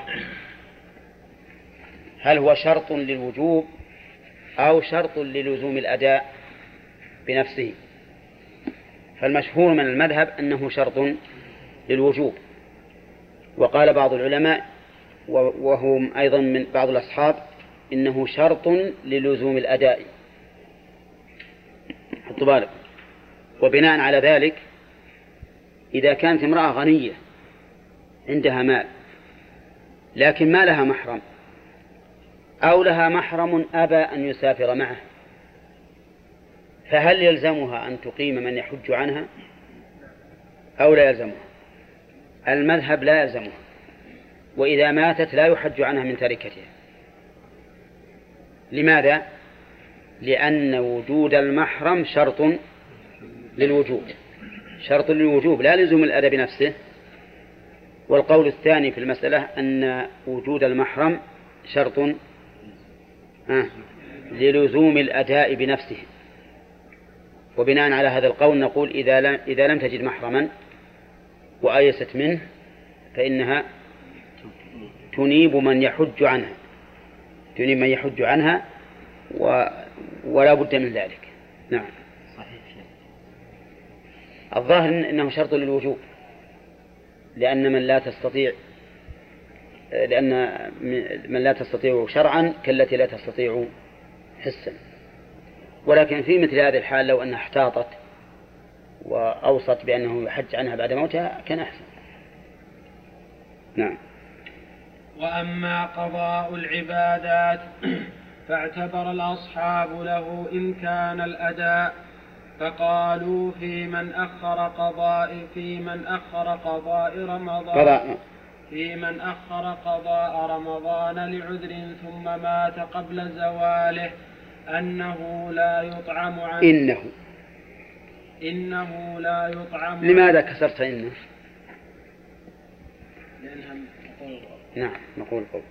هل هو شرط للوجوب أو شرط للزوم الأداء بنفسه؟ فالمشهور من المذهب أنه شرط للوجوب، وقال بعض العلماء وهم أيضا من بعض الأصحاب إنه شرط للزوم الأداء. حطوا بالك. وبناء على ذلك إذا كانت امرأة غنية عندها مال لكن ما لها محرم أو لها محرم أبى أن يسافر معه، فهل يلزمها أن تقيم من يحج عنها أو لا يلزمها؟ المذهب لا يلزمها، وإذا ماتت لا يحج عنها من تركتها. لماذا؟ لأن وجود المحرم شرط للوجوب، شرط للوجوب لا لزوم الأداء بنفسه. والقول الثاني في المسألة أن وجود المحرم شرط آه للزوم الأداء بنفسه. وبناء على هذا القول نقول إذا لم, إذا لم تجد محرما وآيست منه فإنها تنيب من يحج عنها تنيب من يحج عنها و... ولا بد من ذلك. نعم. الظاهر إنه شرط للوجوب، لأن من لا تستطيع لأن من لا تستطيع شرعا كالتي لا تستطيع حسا. ولكن في مثل هذه الحال لو أنها احتاطت وأوصت بأنه يحج عنها بعد موتها كان أحسن. نعم. وأما قضاء العبادات فاعتبر الأصحاب له إمكان الأداء، فقالوا في من أخر قضاء في من أخر قضاء رمضان قضاء في من أخر قضاء رمضان لعذر ثم مات قبل زواله أنه لا يطعم عنه إنه إنه لا يطعم لماذا كسرت إنه؟ لأنها نقول نعم نقول قول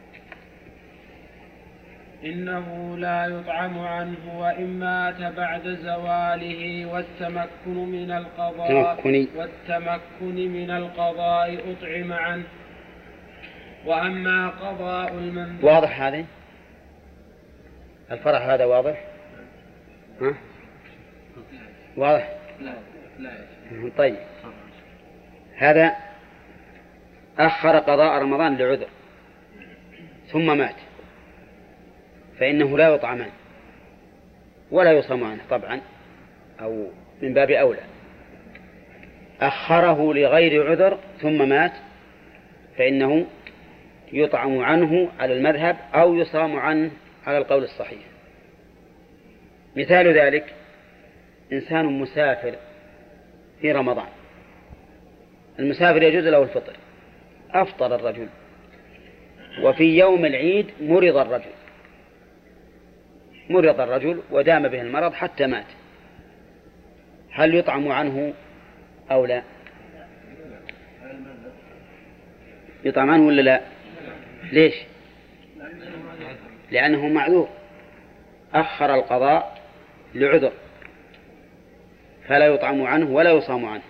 إنه لا يطعم عنه وإن مات بعد زواله والتمكن من القضاء تمكني. والتمكن من القضاء أطعم عنه. وأما قضاء المنذور واضح هذا الفرح هذا واضح ها؟ واضح لا لا طيب هذا أخر قضاء رمضان لعذر ثم مات فإنه لا يطعم عنه ولا يصام عنه طبعا أو من باب أولى. أخره لغير عذر ثم مات فإنه يطعم عنه على المذهب أو يصام عنه على القول الصحيح. مثال ذلك إنسان مسافر في رمضان، المسافر يجوز له الفطر، أفطر الرجل وفي يوم العيد مرض الرجل مرض الرجل ودام به المرض حتى مات، هل يطعم عنه أو لا؟ يطعم عنه ولا لا؟ ليش؟ لأنه معذور، أخر القضاء لعذر فلا يطعم عنه ولا يصام عنه.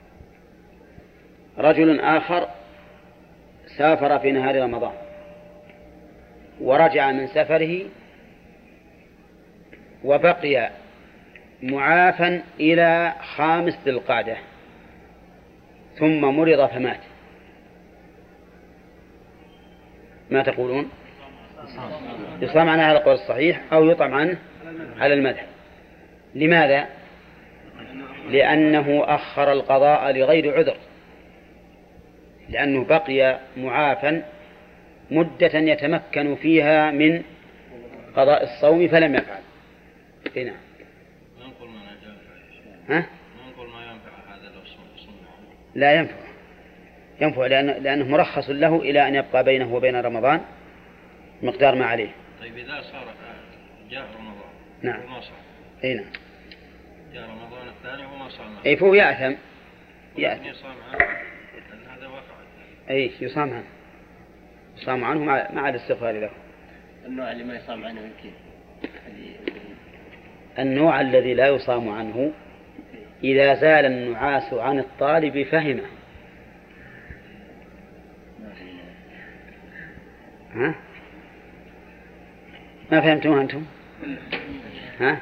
رجل آخر سافر في نهار رمضان ورجع من سفره وبقي معافا إلى خامس ذي القعدة ثم مرض فمات، ما تقولون؟ يصام عنه على القول الصحيح أو يطعم عنه على المذهب. لماذا؟ لأنه أخر القضاء لغير عذر، لأنه بقي معافا مدة يتمكن فيها من قضاء الصوم فلم يفعل. هنا ننقل ما ينفع ها؟ ننقل ما ينفع هذا لو صنع لا ينفع ينفع لأن لأنه مرخص له إلى أن يبقى بينه وبين رمضان مقدار ما عليه. طيب إذا صار جاء رمضان نعم. وما صام هنا جاء رمضان الثاني وما صام أي فهو يأثم يأثم يصام عنه لأن هذا وقع. أي يصام عنه يصام عنه مع مع الاستغفار له. النوع اللي ما يصام عنه يمكن النوع الذي لا يصام عنه إذا زال النعاس عن الطالب فهمه. ها؟ ما فهمتم أنتم؟ ها؟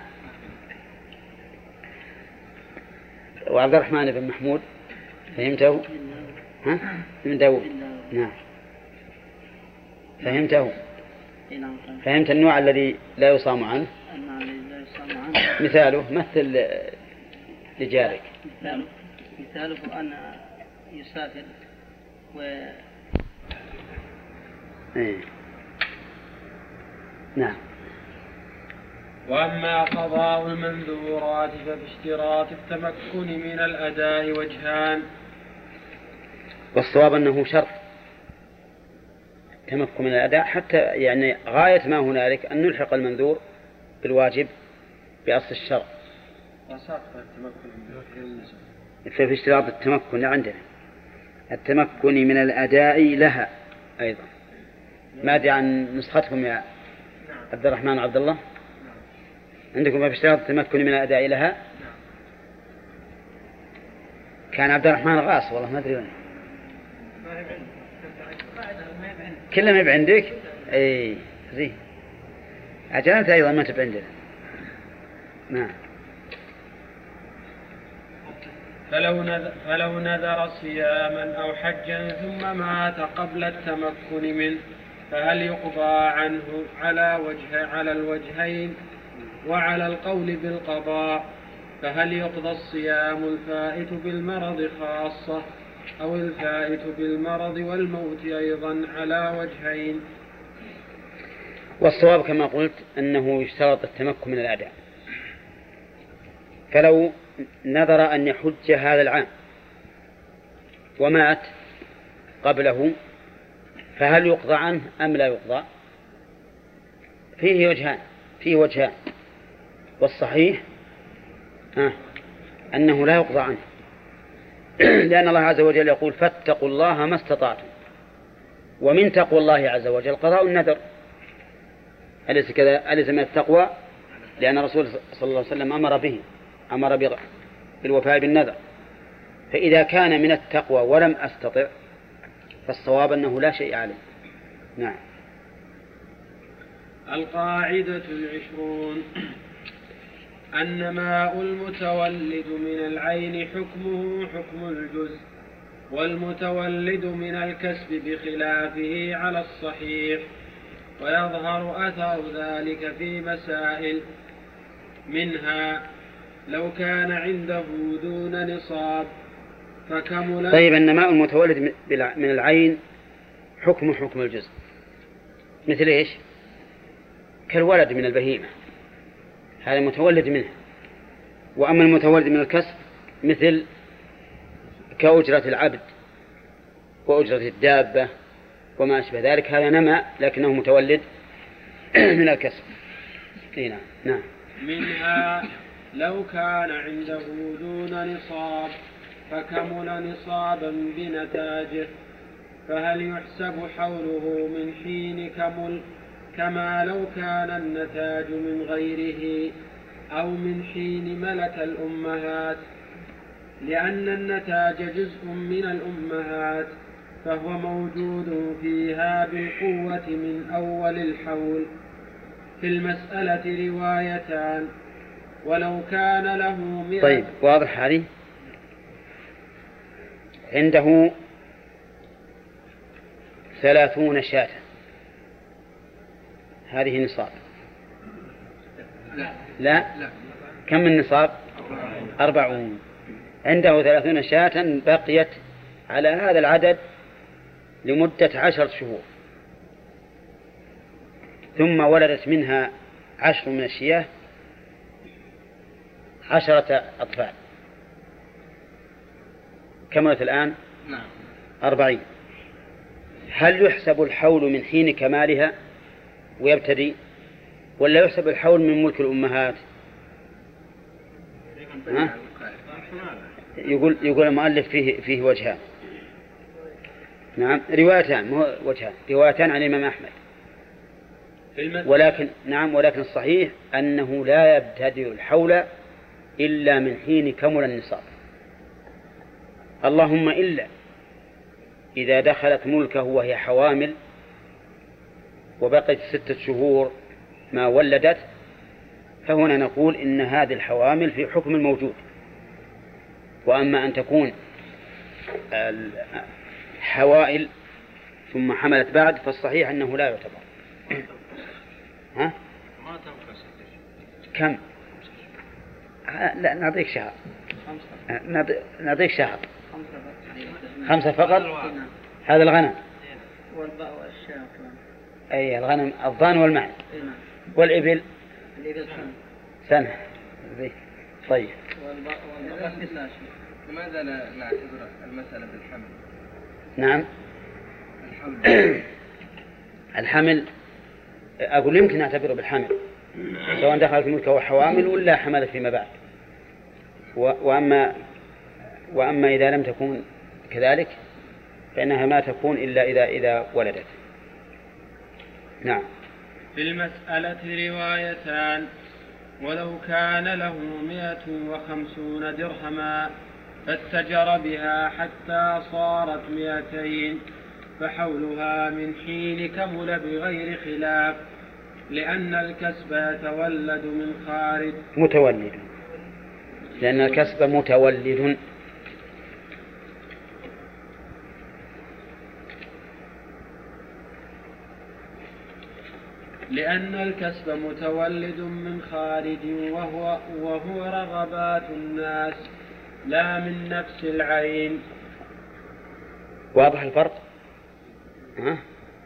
وعبد الرحمن بن محمود فهمته؟ ها؟ من داود. نعم فهمته. فهمت النوع الذي لا يصام عنه؟ مثاله مثل لجارك. مثاله أن يسافر و إيه. نعم. وأما قضاء المنذورات فباشتراط التمكن من الأداء وجهان. والصواب أنه شرط تمكن من الأداء، حتى يعني غاية ما هنالك أن نلحق المنذور بالواجب بأصل الشرع. في اشتراط التمكن عندنا التمكن من الأداء لها أيضا. ما أدري عن نسختكم يا عبد الرحمن وعبد الله، عندكم في اشتراط التمكن من الأداء لها؟ كان عبد الرحمن غاص والله ما أدري وين. كلها ما بعندك؟ اي زين أجلت أيضا ما تبع عندنا. نعم. فلو نذر, فلو نذر صياما أو حجا ثم مات قبل التمكن منه فهل يقضى عنه على وجه على الوجهين وعلى القول بالقضاء؟ فهل يقضى الصيام الفائت بالمرض خاصة أو الفائت بالمرض والموت أيضا على وجهين؟ والصواب كما قلت أنه يشترط التمكن من الأداء. فلو نذر أن يحج هذا العام ومات قبله فهل يقضى عنه أم لا يقضى؟ فيه وجهان فيه وجهان والصحيح آه أنه لا يقضى عنه لأن الله عز وجل يقول فاتقوا الله ما استطعتم، ومن تقوى الله عز وجل قضاء النذر، أليس كذا؟ أليس من التقوى؟ لأن الرسول صلى الله عليه وسلم أمر به، أمر بالوفاء بالنذر. فإذا كان من التقوى ولم أستطع فالصواب أنه لا شيء عليه. نعم. القاعدة العشرون أن ماء المتولد من العين حكمه حكم الجزء، والمتولد من الكسب بخلافه على الصحيح، ويظهر أثر ذلك في مسائل، منها لو كان عنده دون نصاب فكمل. طيب أن ماء المتولد من العين حكم حكم الجزء مثل إيش؟ كالولد من البهيمة، هذا متولد منه. وأما المتولد من الكسب مثل كأجرة العبد وأجرة الدابة وما أشبه ذلك، هذا نمى لكنه متولد من الكسب. نعم. نعم. منها لو كان عنده دون نصاب فكمل نصابا بنتاجه، فهل يحسب حوله من حين كمل كما لو كان النتاج من غيره أو من حين ملك الأمهات، لأن النتاج جزء من الأمهات فهو موجود فيها بالقوة من أول الحول. في المسألة روايتان، ولو كان له مئة. طيب واضح هذه؟ عنده ثلاثون شاة، هذه نصاب. لا. لا. لا. كم النصاب؟ أربعون. عنده ثلاثون شاة بقيت على هذا العدد لمدة عشر شهور، ثم ولدت منها عشر من الشياه عشرة أطفال، كملت الآن نعم أربعين. هل يحسب الحول من حين كمالها ويبتدي، ولا يحسب الحول من ملك الأمهات؟ ها؟ يقول يقول المؤلف فيه فيه وجهان. نعم روايتان مو وجهان، روايتان عن الإمام أحمد. ولكن نعم ولكن الصحيح أنه لا يبتدئ الحول إلا من حين كمل النصاب، اللهم إلا إذا دخلت ملكه وهي حوامل وبقيت ستة شهور ما ولدت، فهنا نقول إن هذه الحوامل في حكم الموجود. وأما أن تكون الحوائل ثم حملت بعد فالصحيح أنه لا يعتبر. ها؟ ما تنقص كم؟ لا نعطيك شهر، نعطيك شهر خمسة فقط. هذا الغنم والباء والشاة. أي الغنم الضان والمعز. والإبل الإبل سنة. سنة. طيب والباء والباء. لماذا لا نعتبر المسألة بالحمل؟ نعم الحمل. الحمل أقول يمكن نعتبره بالحمل سواء دخل في ملكه وحوامل ولا حمل فيما بعد. وأما وأما إذا لم تكون كذلك فإنها ما تكون إلا إذا إذا ولدت. نعم. في المسألة روايتان، ولو كان له مئة وخمسون درهما فاتجر بها حتى صارت مئتين فحولها من حين كمل بغير خلاف، لأن الكسب يتولد من خارج. متولد، لأن الكسب متولد. لأن الكسب متولد من خارج وهو, وهو رغبات الناس لا من نفس العين. واضح الفرق؟ ها؟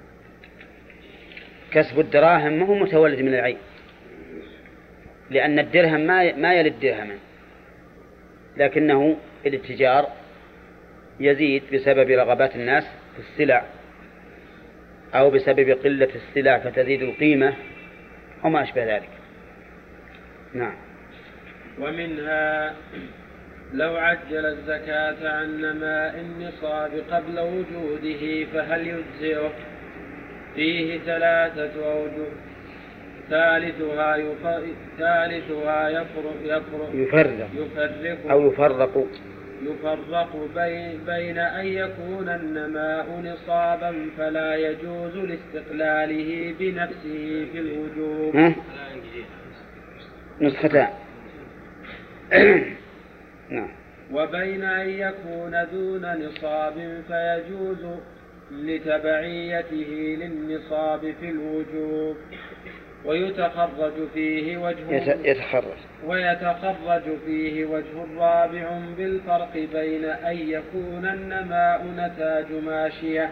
كسب الدراهم ما هو متولد من العين، لأن الدرهم ما ما يلد درهما، لكنه الاتجار يزيد بسبب رغبات الناس في السلع أو بسبب قلة السلع فتزيد القيمة وما أشبه ذلك. نعم. ومنها لو عجل الزكاة عن نماء النصاب قبل وجوده فهل يجزئه؟ فيه ثلاثة أوجه. ثالثها يفرق ثالثها يفرق يفرق يفرق يفرق أو يفرق يفرق بين, بين أن يكون النماء نصابا فلا يجوز لاستقلاله بنفسه في الوجوب. ها؟ نسختان. نعم. وبين أن يكون دون نصاب فيجوز لتبعيته للنصاب في الوجوب. ويتخرج فيه وجه يتخرج ويتخرج فيه وجه رابع بالفرق بين أن يكون النماء نتاج ماشية.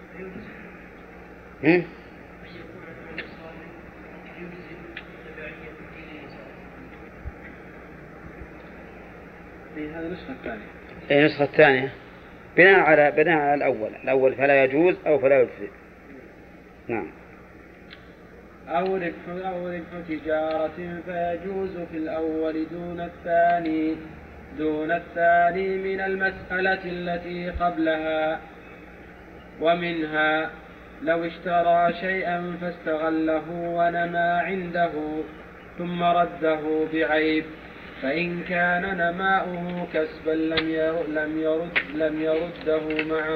هذه النسخة الثانية. النسخة الثانية بناء على بناء على الأول. الأول فلا يجوز أو فلا يجزئ. نعم. أو ربح أو ربح تجارة فيجوز في الأول دون الثاني دون الثاني من المسألة التي قبلها. ومنها لو اشترى شيئا فاستغله ونما عنده ثم رده بعيب فإن كان نماؤه كسبا لم لم يرد لم يرده معه.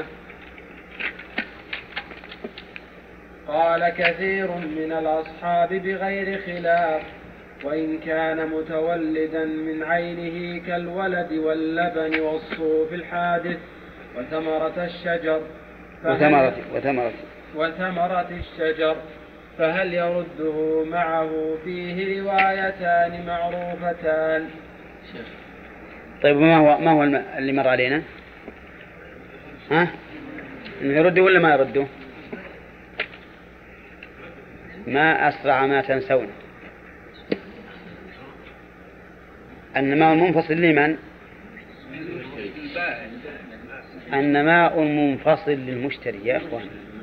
قال كثير من الأصحاب بغير خلاف وإن كان متولدا من عينه كالولد واللبن والصوف الحادث وثمرة الشجر وثمرة وثمرة وثمرة الشجر فهل يرده معه؟ فيه روايتان معروفتان. طيب ما هو ما هو اللي مر علينا؟ ها؟ يرده ولا ما يرده؟ ما أسرع ما تنسون. النماء المنفصل لمن؟ النماء المنفصل للمشتري يا أخوان.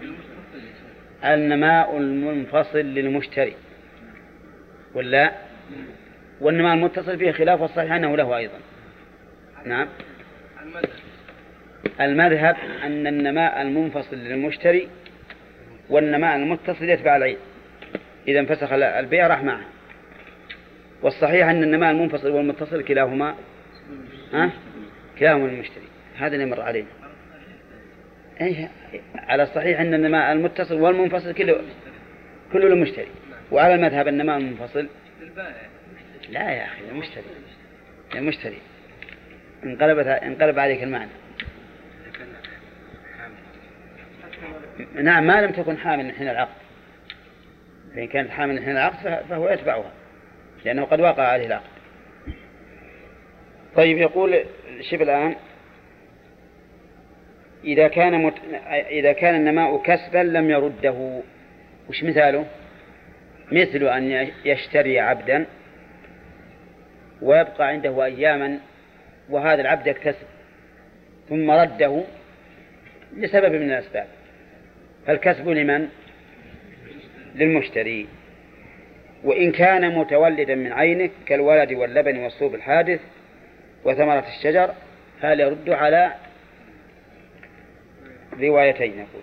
النماء المنفصل للمشتري ولا؟ والنماء المتصل فيه خلاف والصحيح أنه له أيضا. نعم. المذهب أن النماء المنفصل للمشتري والنماء المتصل يتبع العين، إذا انفسخ البيع راح معه. والصحيح أن النماء المنفصل والمتصل كلاهما ها كلاهما المشتري. هذا اللي مر علينا. أيه على الصحيح أن النماء المتصل والمنفصل كله كله للمشتري. وعلى المذهب النماء المنفصل لا يا أخي المشتري المشتري انقلبت انقلب عليك المعنى. نعم ما لم تكن حامل حين العقد. فإن كانت حامل حين العقد فهو يتبعها لأنه قد وقع عليه العقد. طيب يقول شوف الآن إذا كان مت... إذا كان النماء كسبا لم يرده. وش مثاله؟ مثل أن يشتري عبدا ويبقى عنده أياما وهذا العبد يكتسب ثم رده لسبب من الأسباب. فالكسب لمن؟ للمشتري. وإن كان متولدا من عينه كالولد واللبن والصوف الحادث وثمرة الشجر هل يرد على روايتين نقول.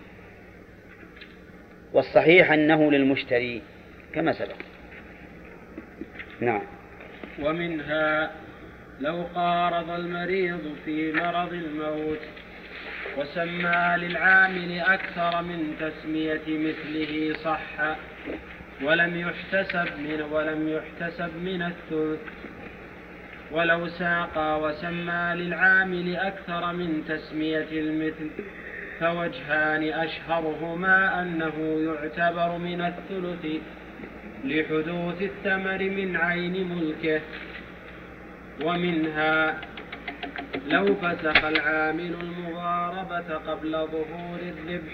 والصحيح أنه للمشتري كما سبق. نعم. ومنها لو قارض المريض في مرض الموت وسمى للعامل أكثر من تسمية مثله صح ولم يحتسب من ولم يحتسب من الثلث. ولو ساق وسمى للعامل أكثر من تسمية المثل فوجهان أشهرهما أنه يعتبر من الثلث لحدوث الثمر من عين ملكه. ومنها لو فسخ العامل المضاربة قبل ظهور الربح.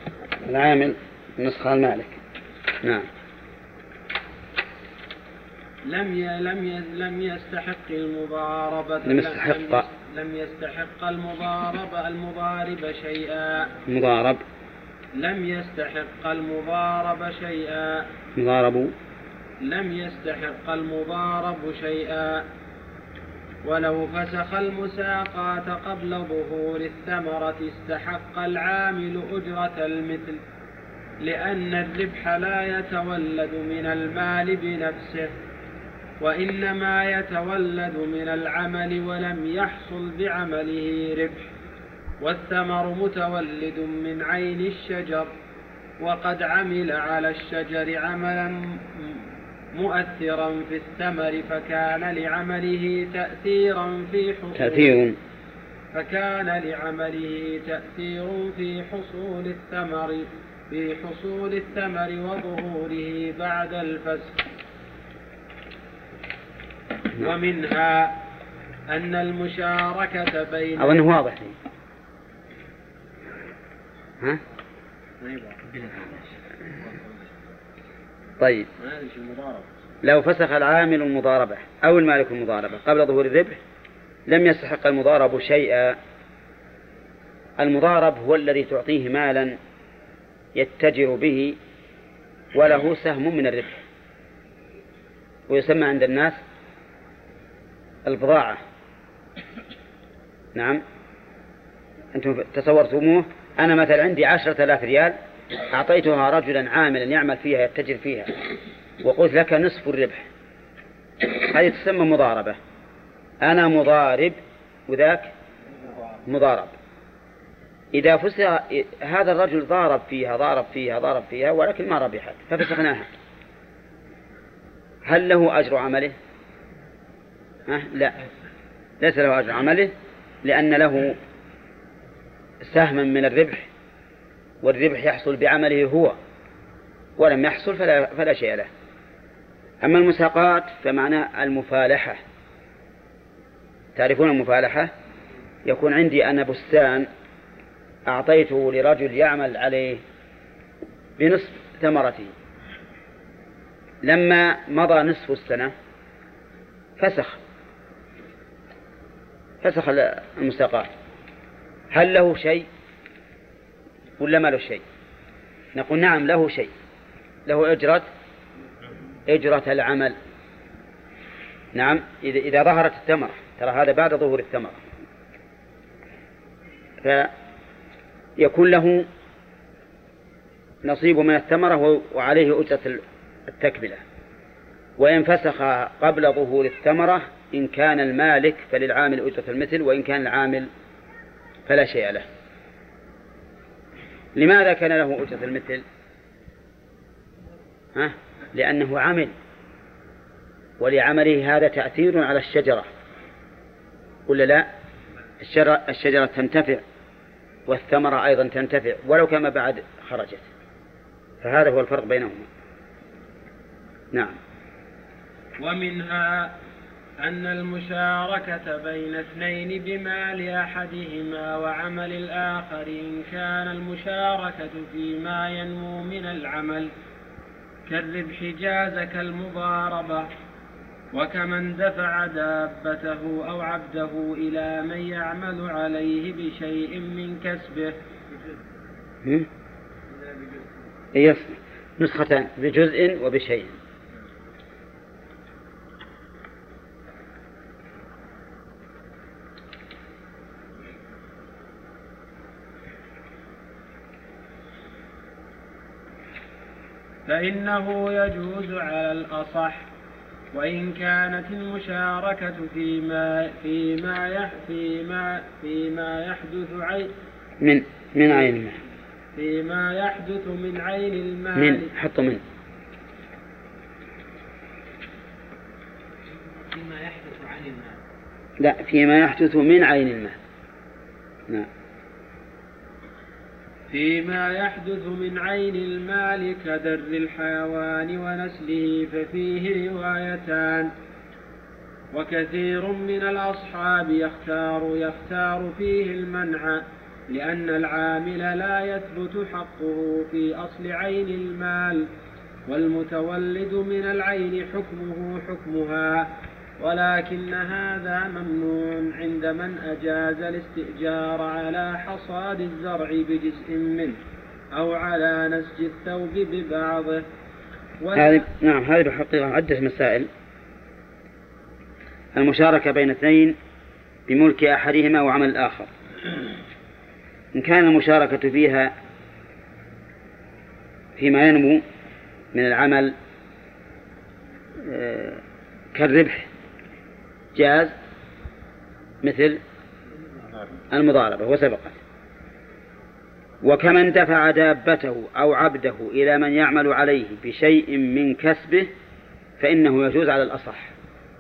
العامل نسخة المالك. نعم. لم ي... لم ي... لم يستحق المضاربة لم يستحق لم يستحق المضارب المضارب شيئا مضارب لم يستحق المضارب شيئا مضارب لم يستحق المضارب شيئا ولو فسخ المساقات قبل ظهور الثمرة استحق العامل أجرة المثل، لأن الربح لا يتولد من المال بنفسه، وإنما يتولد من العمل ولم يحصل بعمله ربح، والثمر متولد من عين الشجر، وقد عمل على الشجر عملا مؤثرا في الثمر فكان لعمله تأثيرا في حصول تأثير فكان لعمله تأثير في حصول الثمر في حصول الثمر وظهوره بعد الفسخ. ومنها أن المشاركة بين أظنه واضح لي. ها؟ طيب لو فسخ العامل المضاربة أو المالك المضاربة قبل ظهور الربح لم يستحق المضارب شيئا. المضارب هو الذي تعطيه مالا يتجر به وله سهم من الربح، ويسمى عند الناس البضاعة. نعم، أنتم تصورتموه. أنا مثلا عندي عشرة آلاف ريال أعطيتها رجلا عاملا يعمل فيها يتجر فيها وقلت لك نصف الربح، هذه تسمى مضاربة. أنا مضارب وذاك مضارب. إذا فسخ هذا الرجل ضارب فيها ضارب فيها ضارب فيها ولكن ما ربحت ففسخناها، هل له أجر عمله؟ ها؟ لا، ليس له أجر عمله، لأن له سهما من الربح، والربح يحصل بعمله هو، ولم يحصل فلا, فلا شيء له. أما المساقات فمعنى المفالحة. تعرفون المفالحة؟ يكون عندي أنا بستان أعطيته لرجل يعمل عليه بنصف ثمرته، لما مضى نصف السنة فسخ فسخ المساقات، هل له شيء ولا ما له شيء؟ نقول نعم له شيء، له أجرة أجرة العمل. نعم، إذا إذا ظهرت الثمرة، ترى هذا بعد ظهور الثمرة، فيكون له نصيب من الثمرة وعليه أجرة التكملة. وإن فسخ قبل ظهور الثمرة إن كان المالك فللعامل أجرة المثل، وإن كان العامل فلا شيء له. لماذا كان له أجرة المثل؟ ها؟ لأنه عمل، ولعمله هذا تأثير على الشجرة، ولا لا؟ الشجرة, الشجرة تنتفع والثمرة أيضا تنتفع ولو كما بعد خرجت، فهذا هو الفرق بينهما. نعم. ومنها أن المشاركة بين اثنين بمال أحدهما وعمل الآخر إن كان المشاركة فيما ينمو من العمل كالربح جاز كالمضاربة، وكمن دفع دابته أو عبده إلى من يعمل عليه بشيء من كسبه. إيه نسختان، بجزء وبشيء. فإنه يجوز على الأصح، وإن كانت المشاركة فيما فيما فيما فيما يحدث عين من من عين المال فيما يحدث من عين المال من حط من فيما يحدث عن المال لا فيما يحدث من عين المال. نعم. فيما يحدث من عين المال كدر الحيوان ونسله ففيه روايتان، وكثير من الأصحاب يختار يختار فيه المنع، لأن العامل لا يثبت حقه في أصل عين المال، والمتولد من العين حكمه حكمها، ولكن هذا ممنوع عند من أجاز الاستئجار على حصاد الزرع بجزء منه أو على نسج الثوب ببعضه. هذه نعم هذه بحقيقة عدة مسائل. المشاركة بين اثنين بملك أحدهما وعمل الآخر، إن كان المشاركة فيها فيما ينمو من العمل كالربح جاز، مثل المضاربة وسبقت. وكمن دفع دابته أو عبده إلى من يعمل عليه بشيء من كسبه فإنه يجوز على الأصح.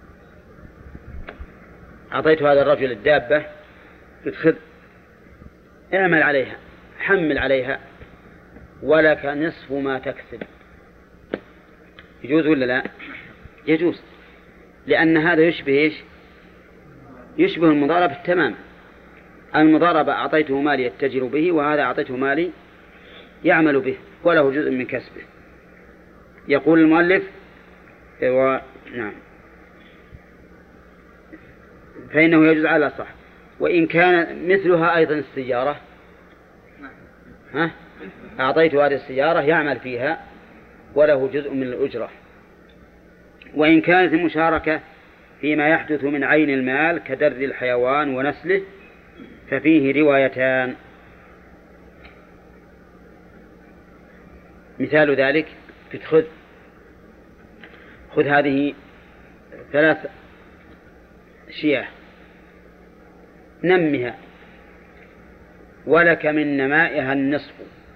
أعطيت هذا الرجل الدابة، قلت خذ اعمل عليها، حمل عليها، ولك نصف ما تكسب. يجوز ولا لا؟ يجوز، لأن هذا يشبه إيش؟ يشبه المضاربة تماما. المضاربة أعطيته مالي يتجر به، وهذا أعطيته مالي يعمل به وله جزء من كسبه. يقول المؤلف و... نعم فإنه يجوز على الصح. وإن كان مثلها أيضا السيارة، ها؟ أعطيته هذه السيارة يعمل فيها وله جزء من الأجرة. وإن كانت المشاركة فيما يحدث من عين المال كدر الحيوان ونسله ففيه روايتان. مثال ذلك خذ خذ هذه ثلاث شياه نمها ولك من نمائها النصف،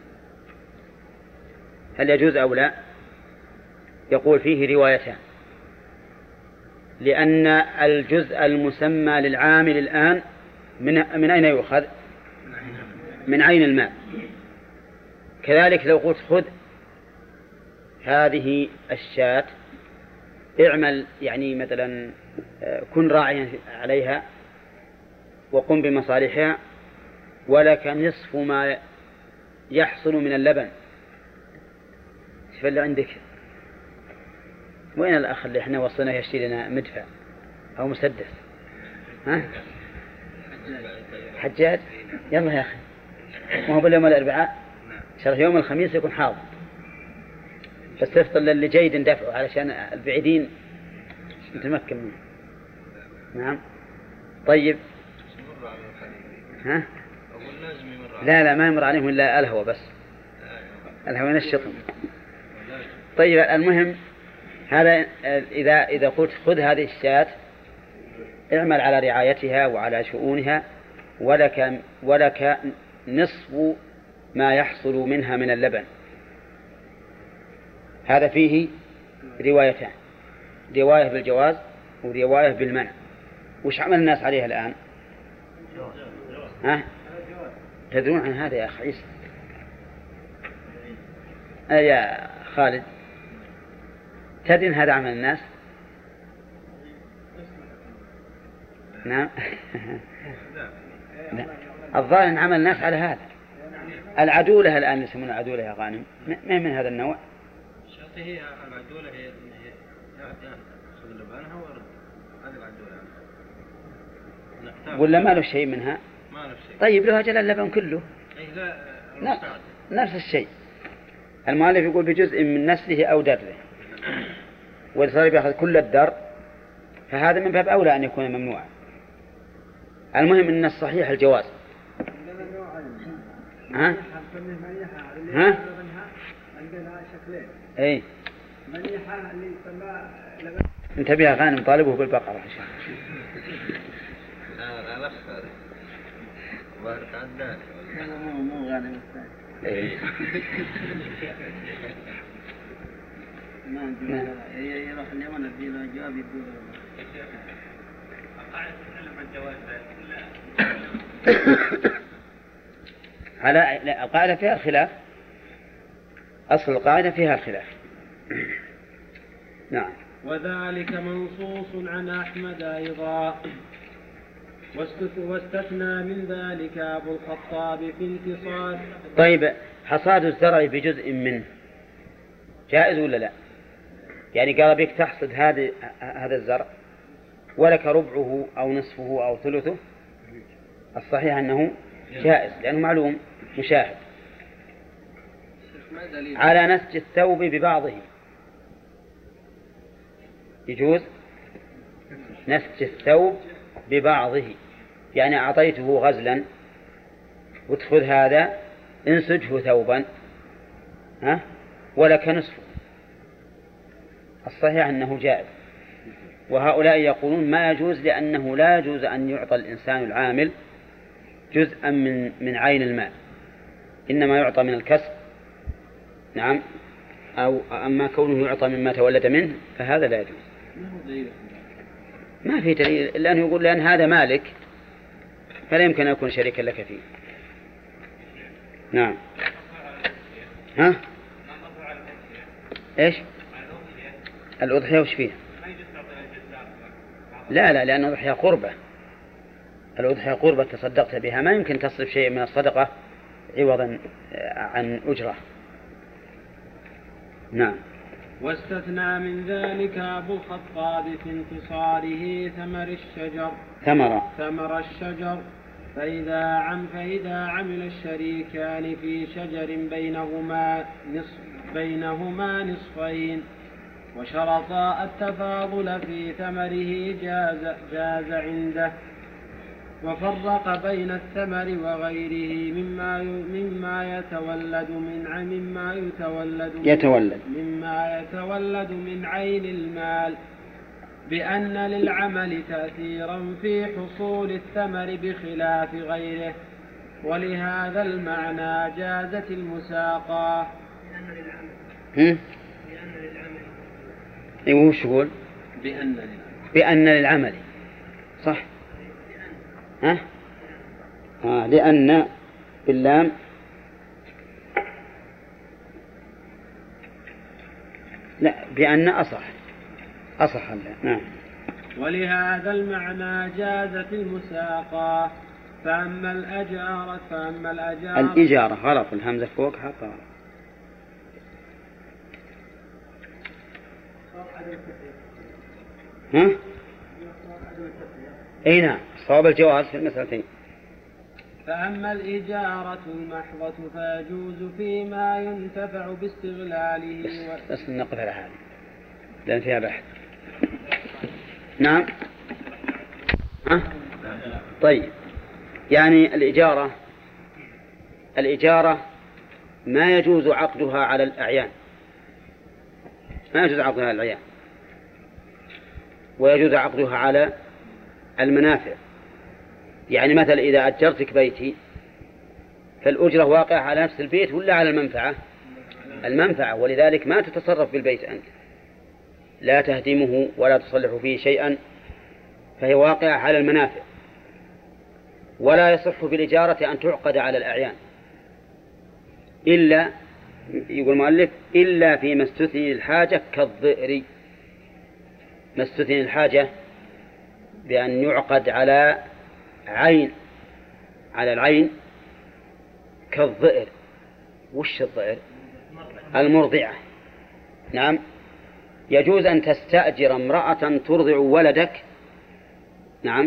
هل يجوز أو لا؟ يقول فيه روايتان، لأن الجزء المسمى للعامل الآن من, من أين يؤخذ؟ من عين المال. كذلك لو قلت خذ هذه الشاة اعمل، يعني مثلا كن راعيا عليها وقم بمصالحها ولك نصف ما يحصل من اللبن. شوف اللي عندك، وين الأخ اللي احنا وصلنا يشتري لنا مدفع أو مسدس؟ ها؟ حجاج. يلا يا أخي، ما هو باليوم الأربعاء، شرح يوم الخميس يكون حاضر، بس تفضل للي جيد ندفعه علشان البعيدين نتمكن منه. نعم طيب. ها؟ لا لا ما يمر عليهم إلا الهوى بس، الهوى نشطهم. طيب المهم هذا إذا إذا قلت خذ هذه الشاة اعمل على رعايتها وعلى شؤونها ولك ولك نصف ما يحصل منها من اللبن، هذا فيه روايتان، رواية بالجواز ورواية بالمنع. وش عمل الناس عليها الآن؟ ها؟ تدرون عن هذا يا أخي عيسى؟ يا خالد تدرين هذا عمل الناس؟ نعم. الظاهر أن عمل الناس على هذا. العدولة الآن يسمون العدولة يا غانم، ما من هذا النوع؟ هي العدولة هي خذ لبانها ورد، هذه العدولة. ولا ما له شيء منها؟ ما له شيء. طيب له أجل اللبن كله. أي لا لا نفس الشيء. المؤلف يقول بجزء من نسله أو دره، والصار بيأخذ كل الدر، فهذا من باب أولى أن يكون ممنوعا. المهم أن الصحيح الجواز. ها؟ ها؟ اي انتبه يا غانم طالبه بالبقرة. لا لا لا مو مو غانم إيه. ما عندي يروح اليمن اديله جواب يقول على القاعدة فيها الخلاف، أصل القاعدة فيها الخلاف. نعم. وذلك منصوص عن أحمد أيضا، واستثنى من ذلك أبو الخطاب في انتصار. طيب حصاد الزرع بجزء منه جائز ولا لا؟ يعني قال بك تحصد هذا هذا الزرع ولك ربعه أو نصفه أو ثلثه، الصحيح أنه جائز لأنه معلوم مشاهد. على نسج الثوب ببعضه، يجوز نسج الثوب ببعضه، يعني أعطيته غزلا وتخذ هذا انسجه ثوبا ها ولك نصفه، الصحيح أنه جائز. وهؤلاء يقولون ما يجوز لأنه لا يجوز أن يعطى الإنسان العامل جزءا من من عين المال، إنما يعطى من الكسب. نعم. أو أما كونه يعطى مما تولد منه فهذا لا يجوز. ما في دليل إلا أنه يقول لأن هذا مالك فلا يمكن أن يكون شريكا لك فيه. نعم. ها؟ إيش؟ الأضحية وش فيها؟ لا لا لأن الأضحية قربة، الأضحية قربة تصدقت بها، ما يمكن تصرف شيء من الصدقة عوضا عن أجرة. نعم. واستثنى من ذلك أبو الخطاب في انتصاره ثمر الشجر ثمر ثمر الشجر فإذا عم فإذا عمل الشريكان في شجر بينهما نصف بينهما نصفين وشرطا التفاضل في ثمره جاز جاز عنده، وفرق بين الثمر وغيره مما مما يتولد من مما يتولد يتولد مما يتولد من عين المال، بأن للعمل تأثيرا في حصول الثمر بخلاف غيره، ولهذا المعنى جازت المساقاة. هم؟ إيه وش يقول؟ بأن للعمل بأن للعمل صح؟ ها؟ آه لأن باللام لا بأن أصح أصح اللام. نعم. ولهذا المعنى جازت المساقاة. فأما الأجارة فأما الأجارة الإجارة غلط، الهمزة فوق حقا. ها؟ أي نعم صواب الجواز في المسألتين. فأما الإجارة المحضة فيجوز فيما ينتفع باستغلاله بس, بس نقف على هذه لأن فيها بحث. نعم. ها؟ طيب يعني الإجارة الإجارة ما يجوز عقدها على الأعيان، ما يجوز عقدها على الأعيان، ويجوز عقدها على المنافع. يعني مثلا إذا أجرتك بيتي فالأجرة واقعة على نفس البيت ولا على المنفعة؟ المنفعة، ولذلك ما تتصرف بالبيت أنت، لا تهدمه ولا تصلح فيه شيئا، فهي واقعة على المنافع. ولا يصح بالإجارة أن تعقد على الأعيان إلا يقول المؤلف إلا فيما استثني الحاجة كالضئر. ما استثني الحاجة بأن يعقد على عين على العين كالضئر. وش الضئر؟ المرضعة. نعم. يجوز أن تستأجر امرأة ترضع ولدك. نعم.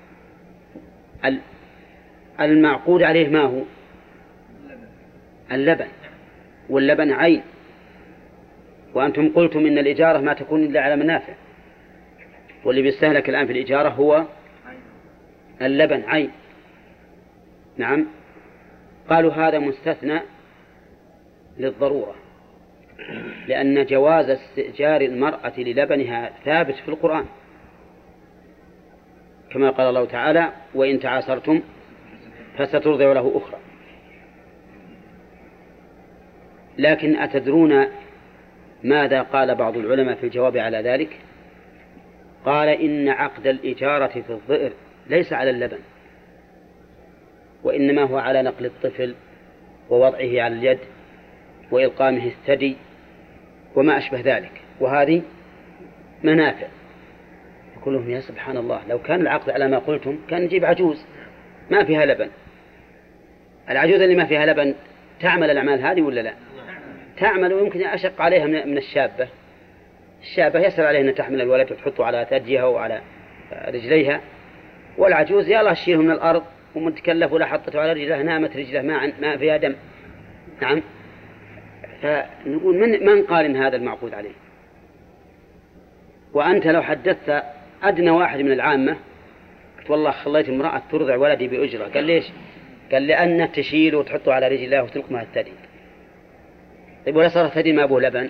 المعقود عليه ما هو؟ اللبن، واللبن عين، وأنتم قلتم إن الإجارة ما تكون إلا على منافع، واللي بيستهلك الآن في الإجارة هو اللبن عين. نعم. قالوا هذا مستثنى للضرورة، لأن جواز استئجار المرأة للبنها ثابت في القرآن، كما قال الله تعالى وإن تعاسرتم فسترضع له أخرى. لكن أتدرون ماذا قال بعض العلماء في الجواب على ذلك؟ قال إن عقد الإجارة في الضئر ليس على اللبن، وإنما هو على نقل الطفل ووضعه على اليد وإلقامه الثدي وما أشبه ذلك، وهذه منافع. يقول لهم يا سبحان الله، لو كان العقد على ما قلتم كان نجيب عجوز ما فيها لبن. العجوز اللي ما فيها لبن تعمل الأعمال هذه ولا لا؟ تعمل ويمكن أشق عليها من الشابة. الشابة يسأل عليها أن تحمل الولد وتحطه على ثديها وعلى رجليها، والعجوز يا الله شيله من الأرض ومتكلف ولا حطته على رجلها، نامت رجله ما ما فيها دم. نعم. فنقول من من قال إن هذا المعقود عليه؟ وأنت لو حدثت أدنى واحد من العامة قلت والله خليت امرأة ترضع ولدي بأجرة، قال ليش؟ قال لأنه تشيله وتحطه على رجله وتلقمها الثدي. طيب ولا صار الثدي ما أبوه لبن؟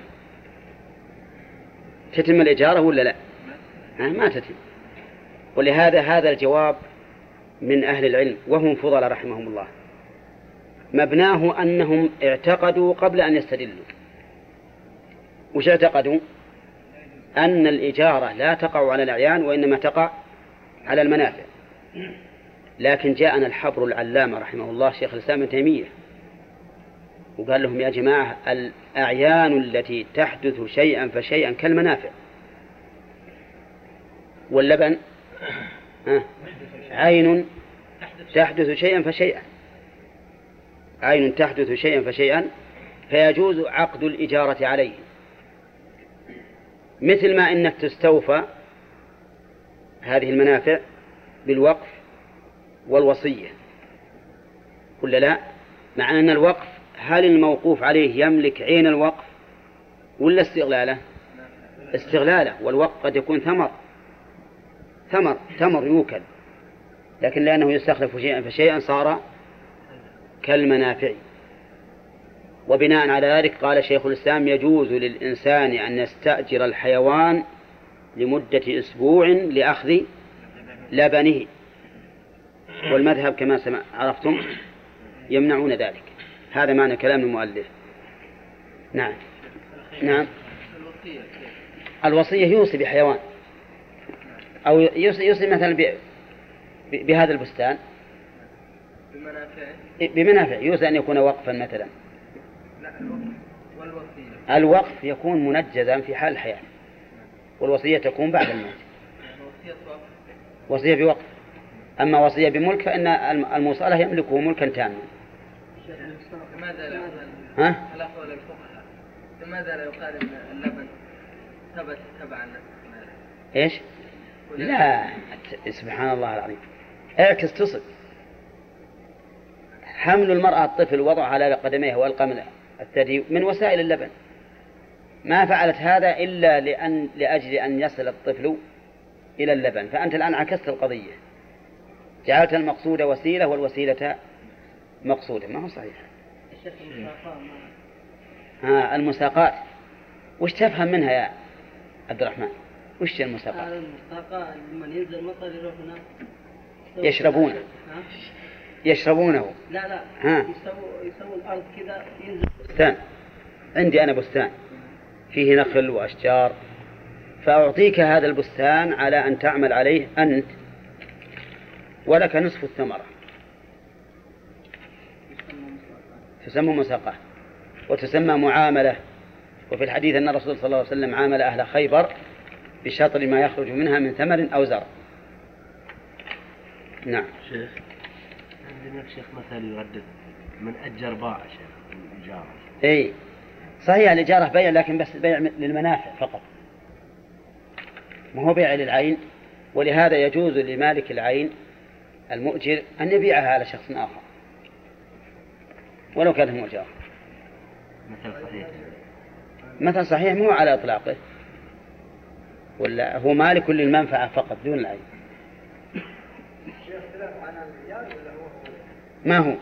تتم الإجارة ولا لا؟ ما تتم. ولهذا هذا الجواب من أهل العلم وهم فضل رحمهم الله مبناه أنهم اعتقدوا قبل أن يستدلوا. وش اعتقدوا؟ أن الإجارة لا تقع على الأعيان وإنما تقع على المنافع. لكن جاءنا الحبر العلامة رحمه الله شيخ الإسلام ابن تيمية وقال لهم يا جماعة الأعيان التي تحدث شيئا فشيئا كالمنافع، واللبن عين تحدث شيئا فشيئا، عين تحدث شيئا فشيئا، فيجوز عقد الإجارة عليه، مثل ما إنك تستوفى هذه المنافع بالوقف والوصية ولا لا؟ مع أن الوقف هل الموقوف عليه يملك عين الوقف ولا استغلاله؟ استغلاله. والوقف قد يكون ثمر ثمر ثمر يوكل، لكن لأنه يستخلف شيئا فشيئا صار كالمنافع. وبناء على ذلك قال شيخ الإسلام يجوز للإنسان أن يستأجر الحيوان لمدة أسبوع لأخذ لبنه، والمذهب كما سمع عرفتم يمنعون ذلك. هذا معنى كلام المؤلف. نعم. نعم. الوصية يوصي بحيوان أو يوصي, يوصي مثلا ب... بهذا البستان بمنافع، يوصي أن يكون وقفا مثلا. الوقف يكون منجزا في حال الحياة، والوصية تكون بعد الموت. وصية بوقف. أما وصية بملك فإن الموصلة يملكه ملكا تاما. لماذا لا ها؟ على قول الفقهاء لماذا لا يقال إن اللبن ثبت تبعا؟ إيش؟ لا سبحان الله العظيم، اعكس تصب. حمل المرأة الطفل وضع على قدميها والقى الثدي من وسائل اللبن، ما فعلت هذا إلا لأن لأجل أن يصل الطفل إلى اللبن. فأنت الآن عكست القضية، جعلت المقصود وسيلة والوسيلة مقصودة. ما هو صحيح. ها المساقات وش تفهم منها يا عبد الرحمن؟ وش المساقات؟ المساقات لمن ينزل مطر يروح هناك يشربونه يشربونه لا لا ها يسووا يسووا الأرض كذا ينزل. بستان عندي أنا بستان فيه نخل وأشجار، فأعطيك هذا البستان على أن تعمل عليه أنت ولك نصف الثمرة، تسمى مساقات وتسمى معاملة. وفي الحديث أن الرسول صلى الله عليه وسلم عامل أهل خيبر بشطر ما يخرج منها من ثمر أو زرع. نعم. شيخ عندنا شيخ مثل يردد من أجر باع شيخ الإجارة. إيه صحيح الإجارة بيع، لكن بس بيع للمنافع فقط، ما هو بيع للعين. ولهذا يجوز لمالك العين المؤجر أن يبيعها على شخص آخر ولو كان مؤجر. مثل صحيح. مثل صحيح مو على إطلاقه، ولا هو مالك للمنفعة فقط دون العين. ما هو؟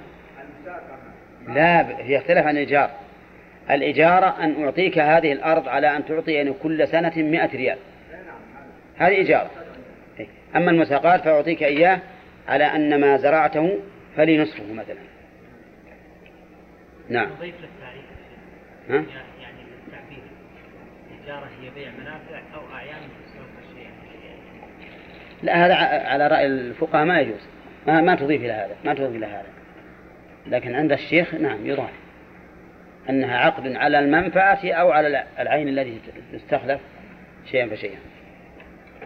لا هي اختلف عن الإيجار. الإجارة أن أعطيك هذه الأرض على أن تعطيني كل سنة مئة ريال، هذه إجارة. أما المساقات فأعطيك إياه على أن ما زرعته فلي نصفه مثلا. نعم. نضيف للتعريف ها؟ يعني للتعبير الإجارة هي بيع منافع أو أعيان تستوفى شيئا. لا هذا على رأي الفقهاء ما يجوز، ما, ما تضيف إلى هذا، ما تضيف إلى هذا. لكن عند الشيخ نعم يضاف أنها عقد على المنفعة أو على العين الذي تستخلف شيئا فشيئا.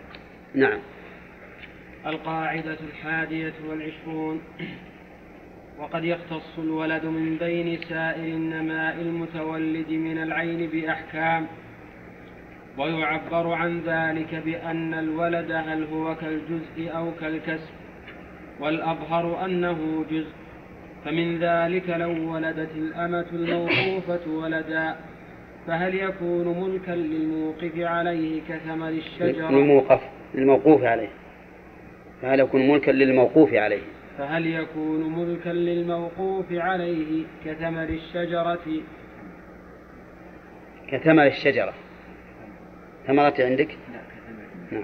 نعم. القاعدة الحادية والعشرون وقد يختص الولد من بين سائر النماء المتولد من العين بأحكام، ويعبر عن ذلك بأن الولد هل هو كالجزء أو كالكسب، والأظهر أنه جزء. فمن ذلك لو ولدت الأمة الموقوفة ولدا فهل يكون ملكا للموقف عليه كثمر الشجرة الموقف الموقوف عليه فهل يكون ملكا للموقوف عليه فهل يكون ملكا للموقوف عليه كثمر الشجرة كثمر الشجرة ثمرة عندك؟ نعم.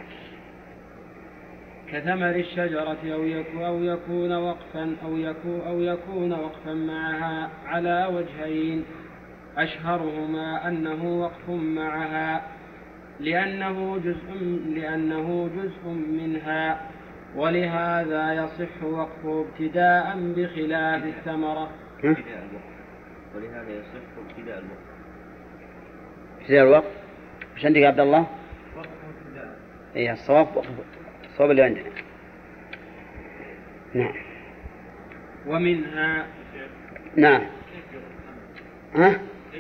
كثمر الشجرة أو يكون, أو يكون وقفا أو يكون, أو يكون وقفا معها على وجهين، أشهرهما أنه وقف معها لأنه جزء, لأنه جزء منها، ولهذا يصح وقفه ابتداء بخلاف الثمرة. ولهذا يصح ابتداء الوقف. ابتداء الوقف مش عندك يا عبد الله؟ ايه الصواب الصواب اللي عندنا. نعم. ومنها نعم. ها؟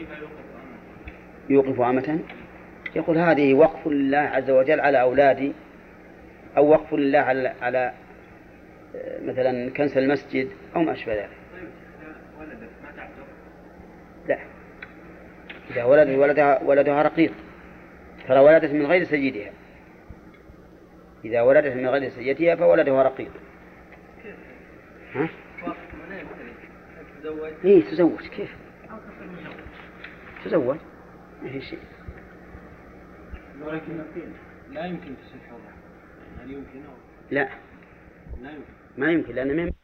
يوقف أمة؟ يقول هذه وقف لله عز وجل على أولادي، أو وقف لله على على مثلا كنس المسجد أو ما أشبه ذلك. لا، إذا ولدت ولدها ولدها رقيق، ترى ولدت من غير سيدها، إذا ولدت من غير سيدها فولدها رقيق. ها؟ إيه تزوج كيف؟ تزوج ما في شيء. ولكن لا يمكن تصح. هل يمكن؟ لا، لا يمكن. ما يمكن لأن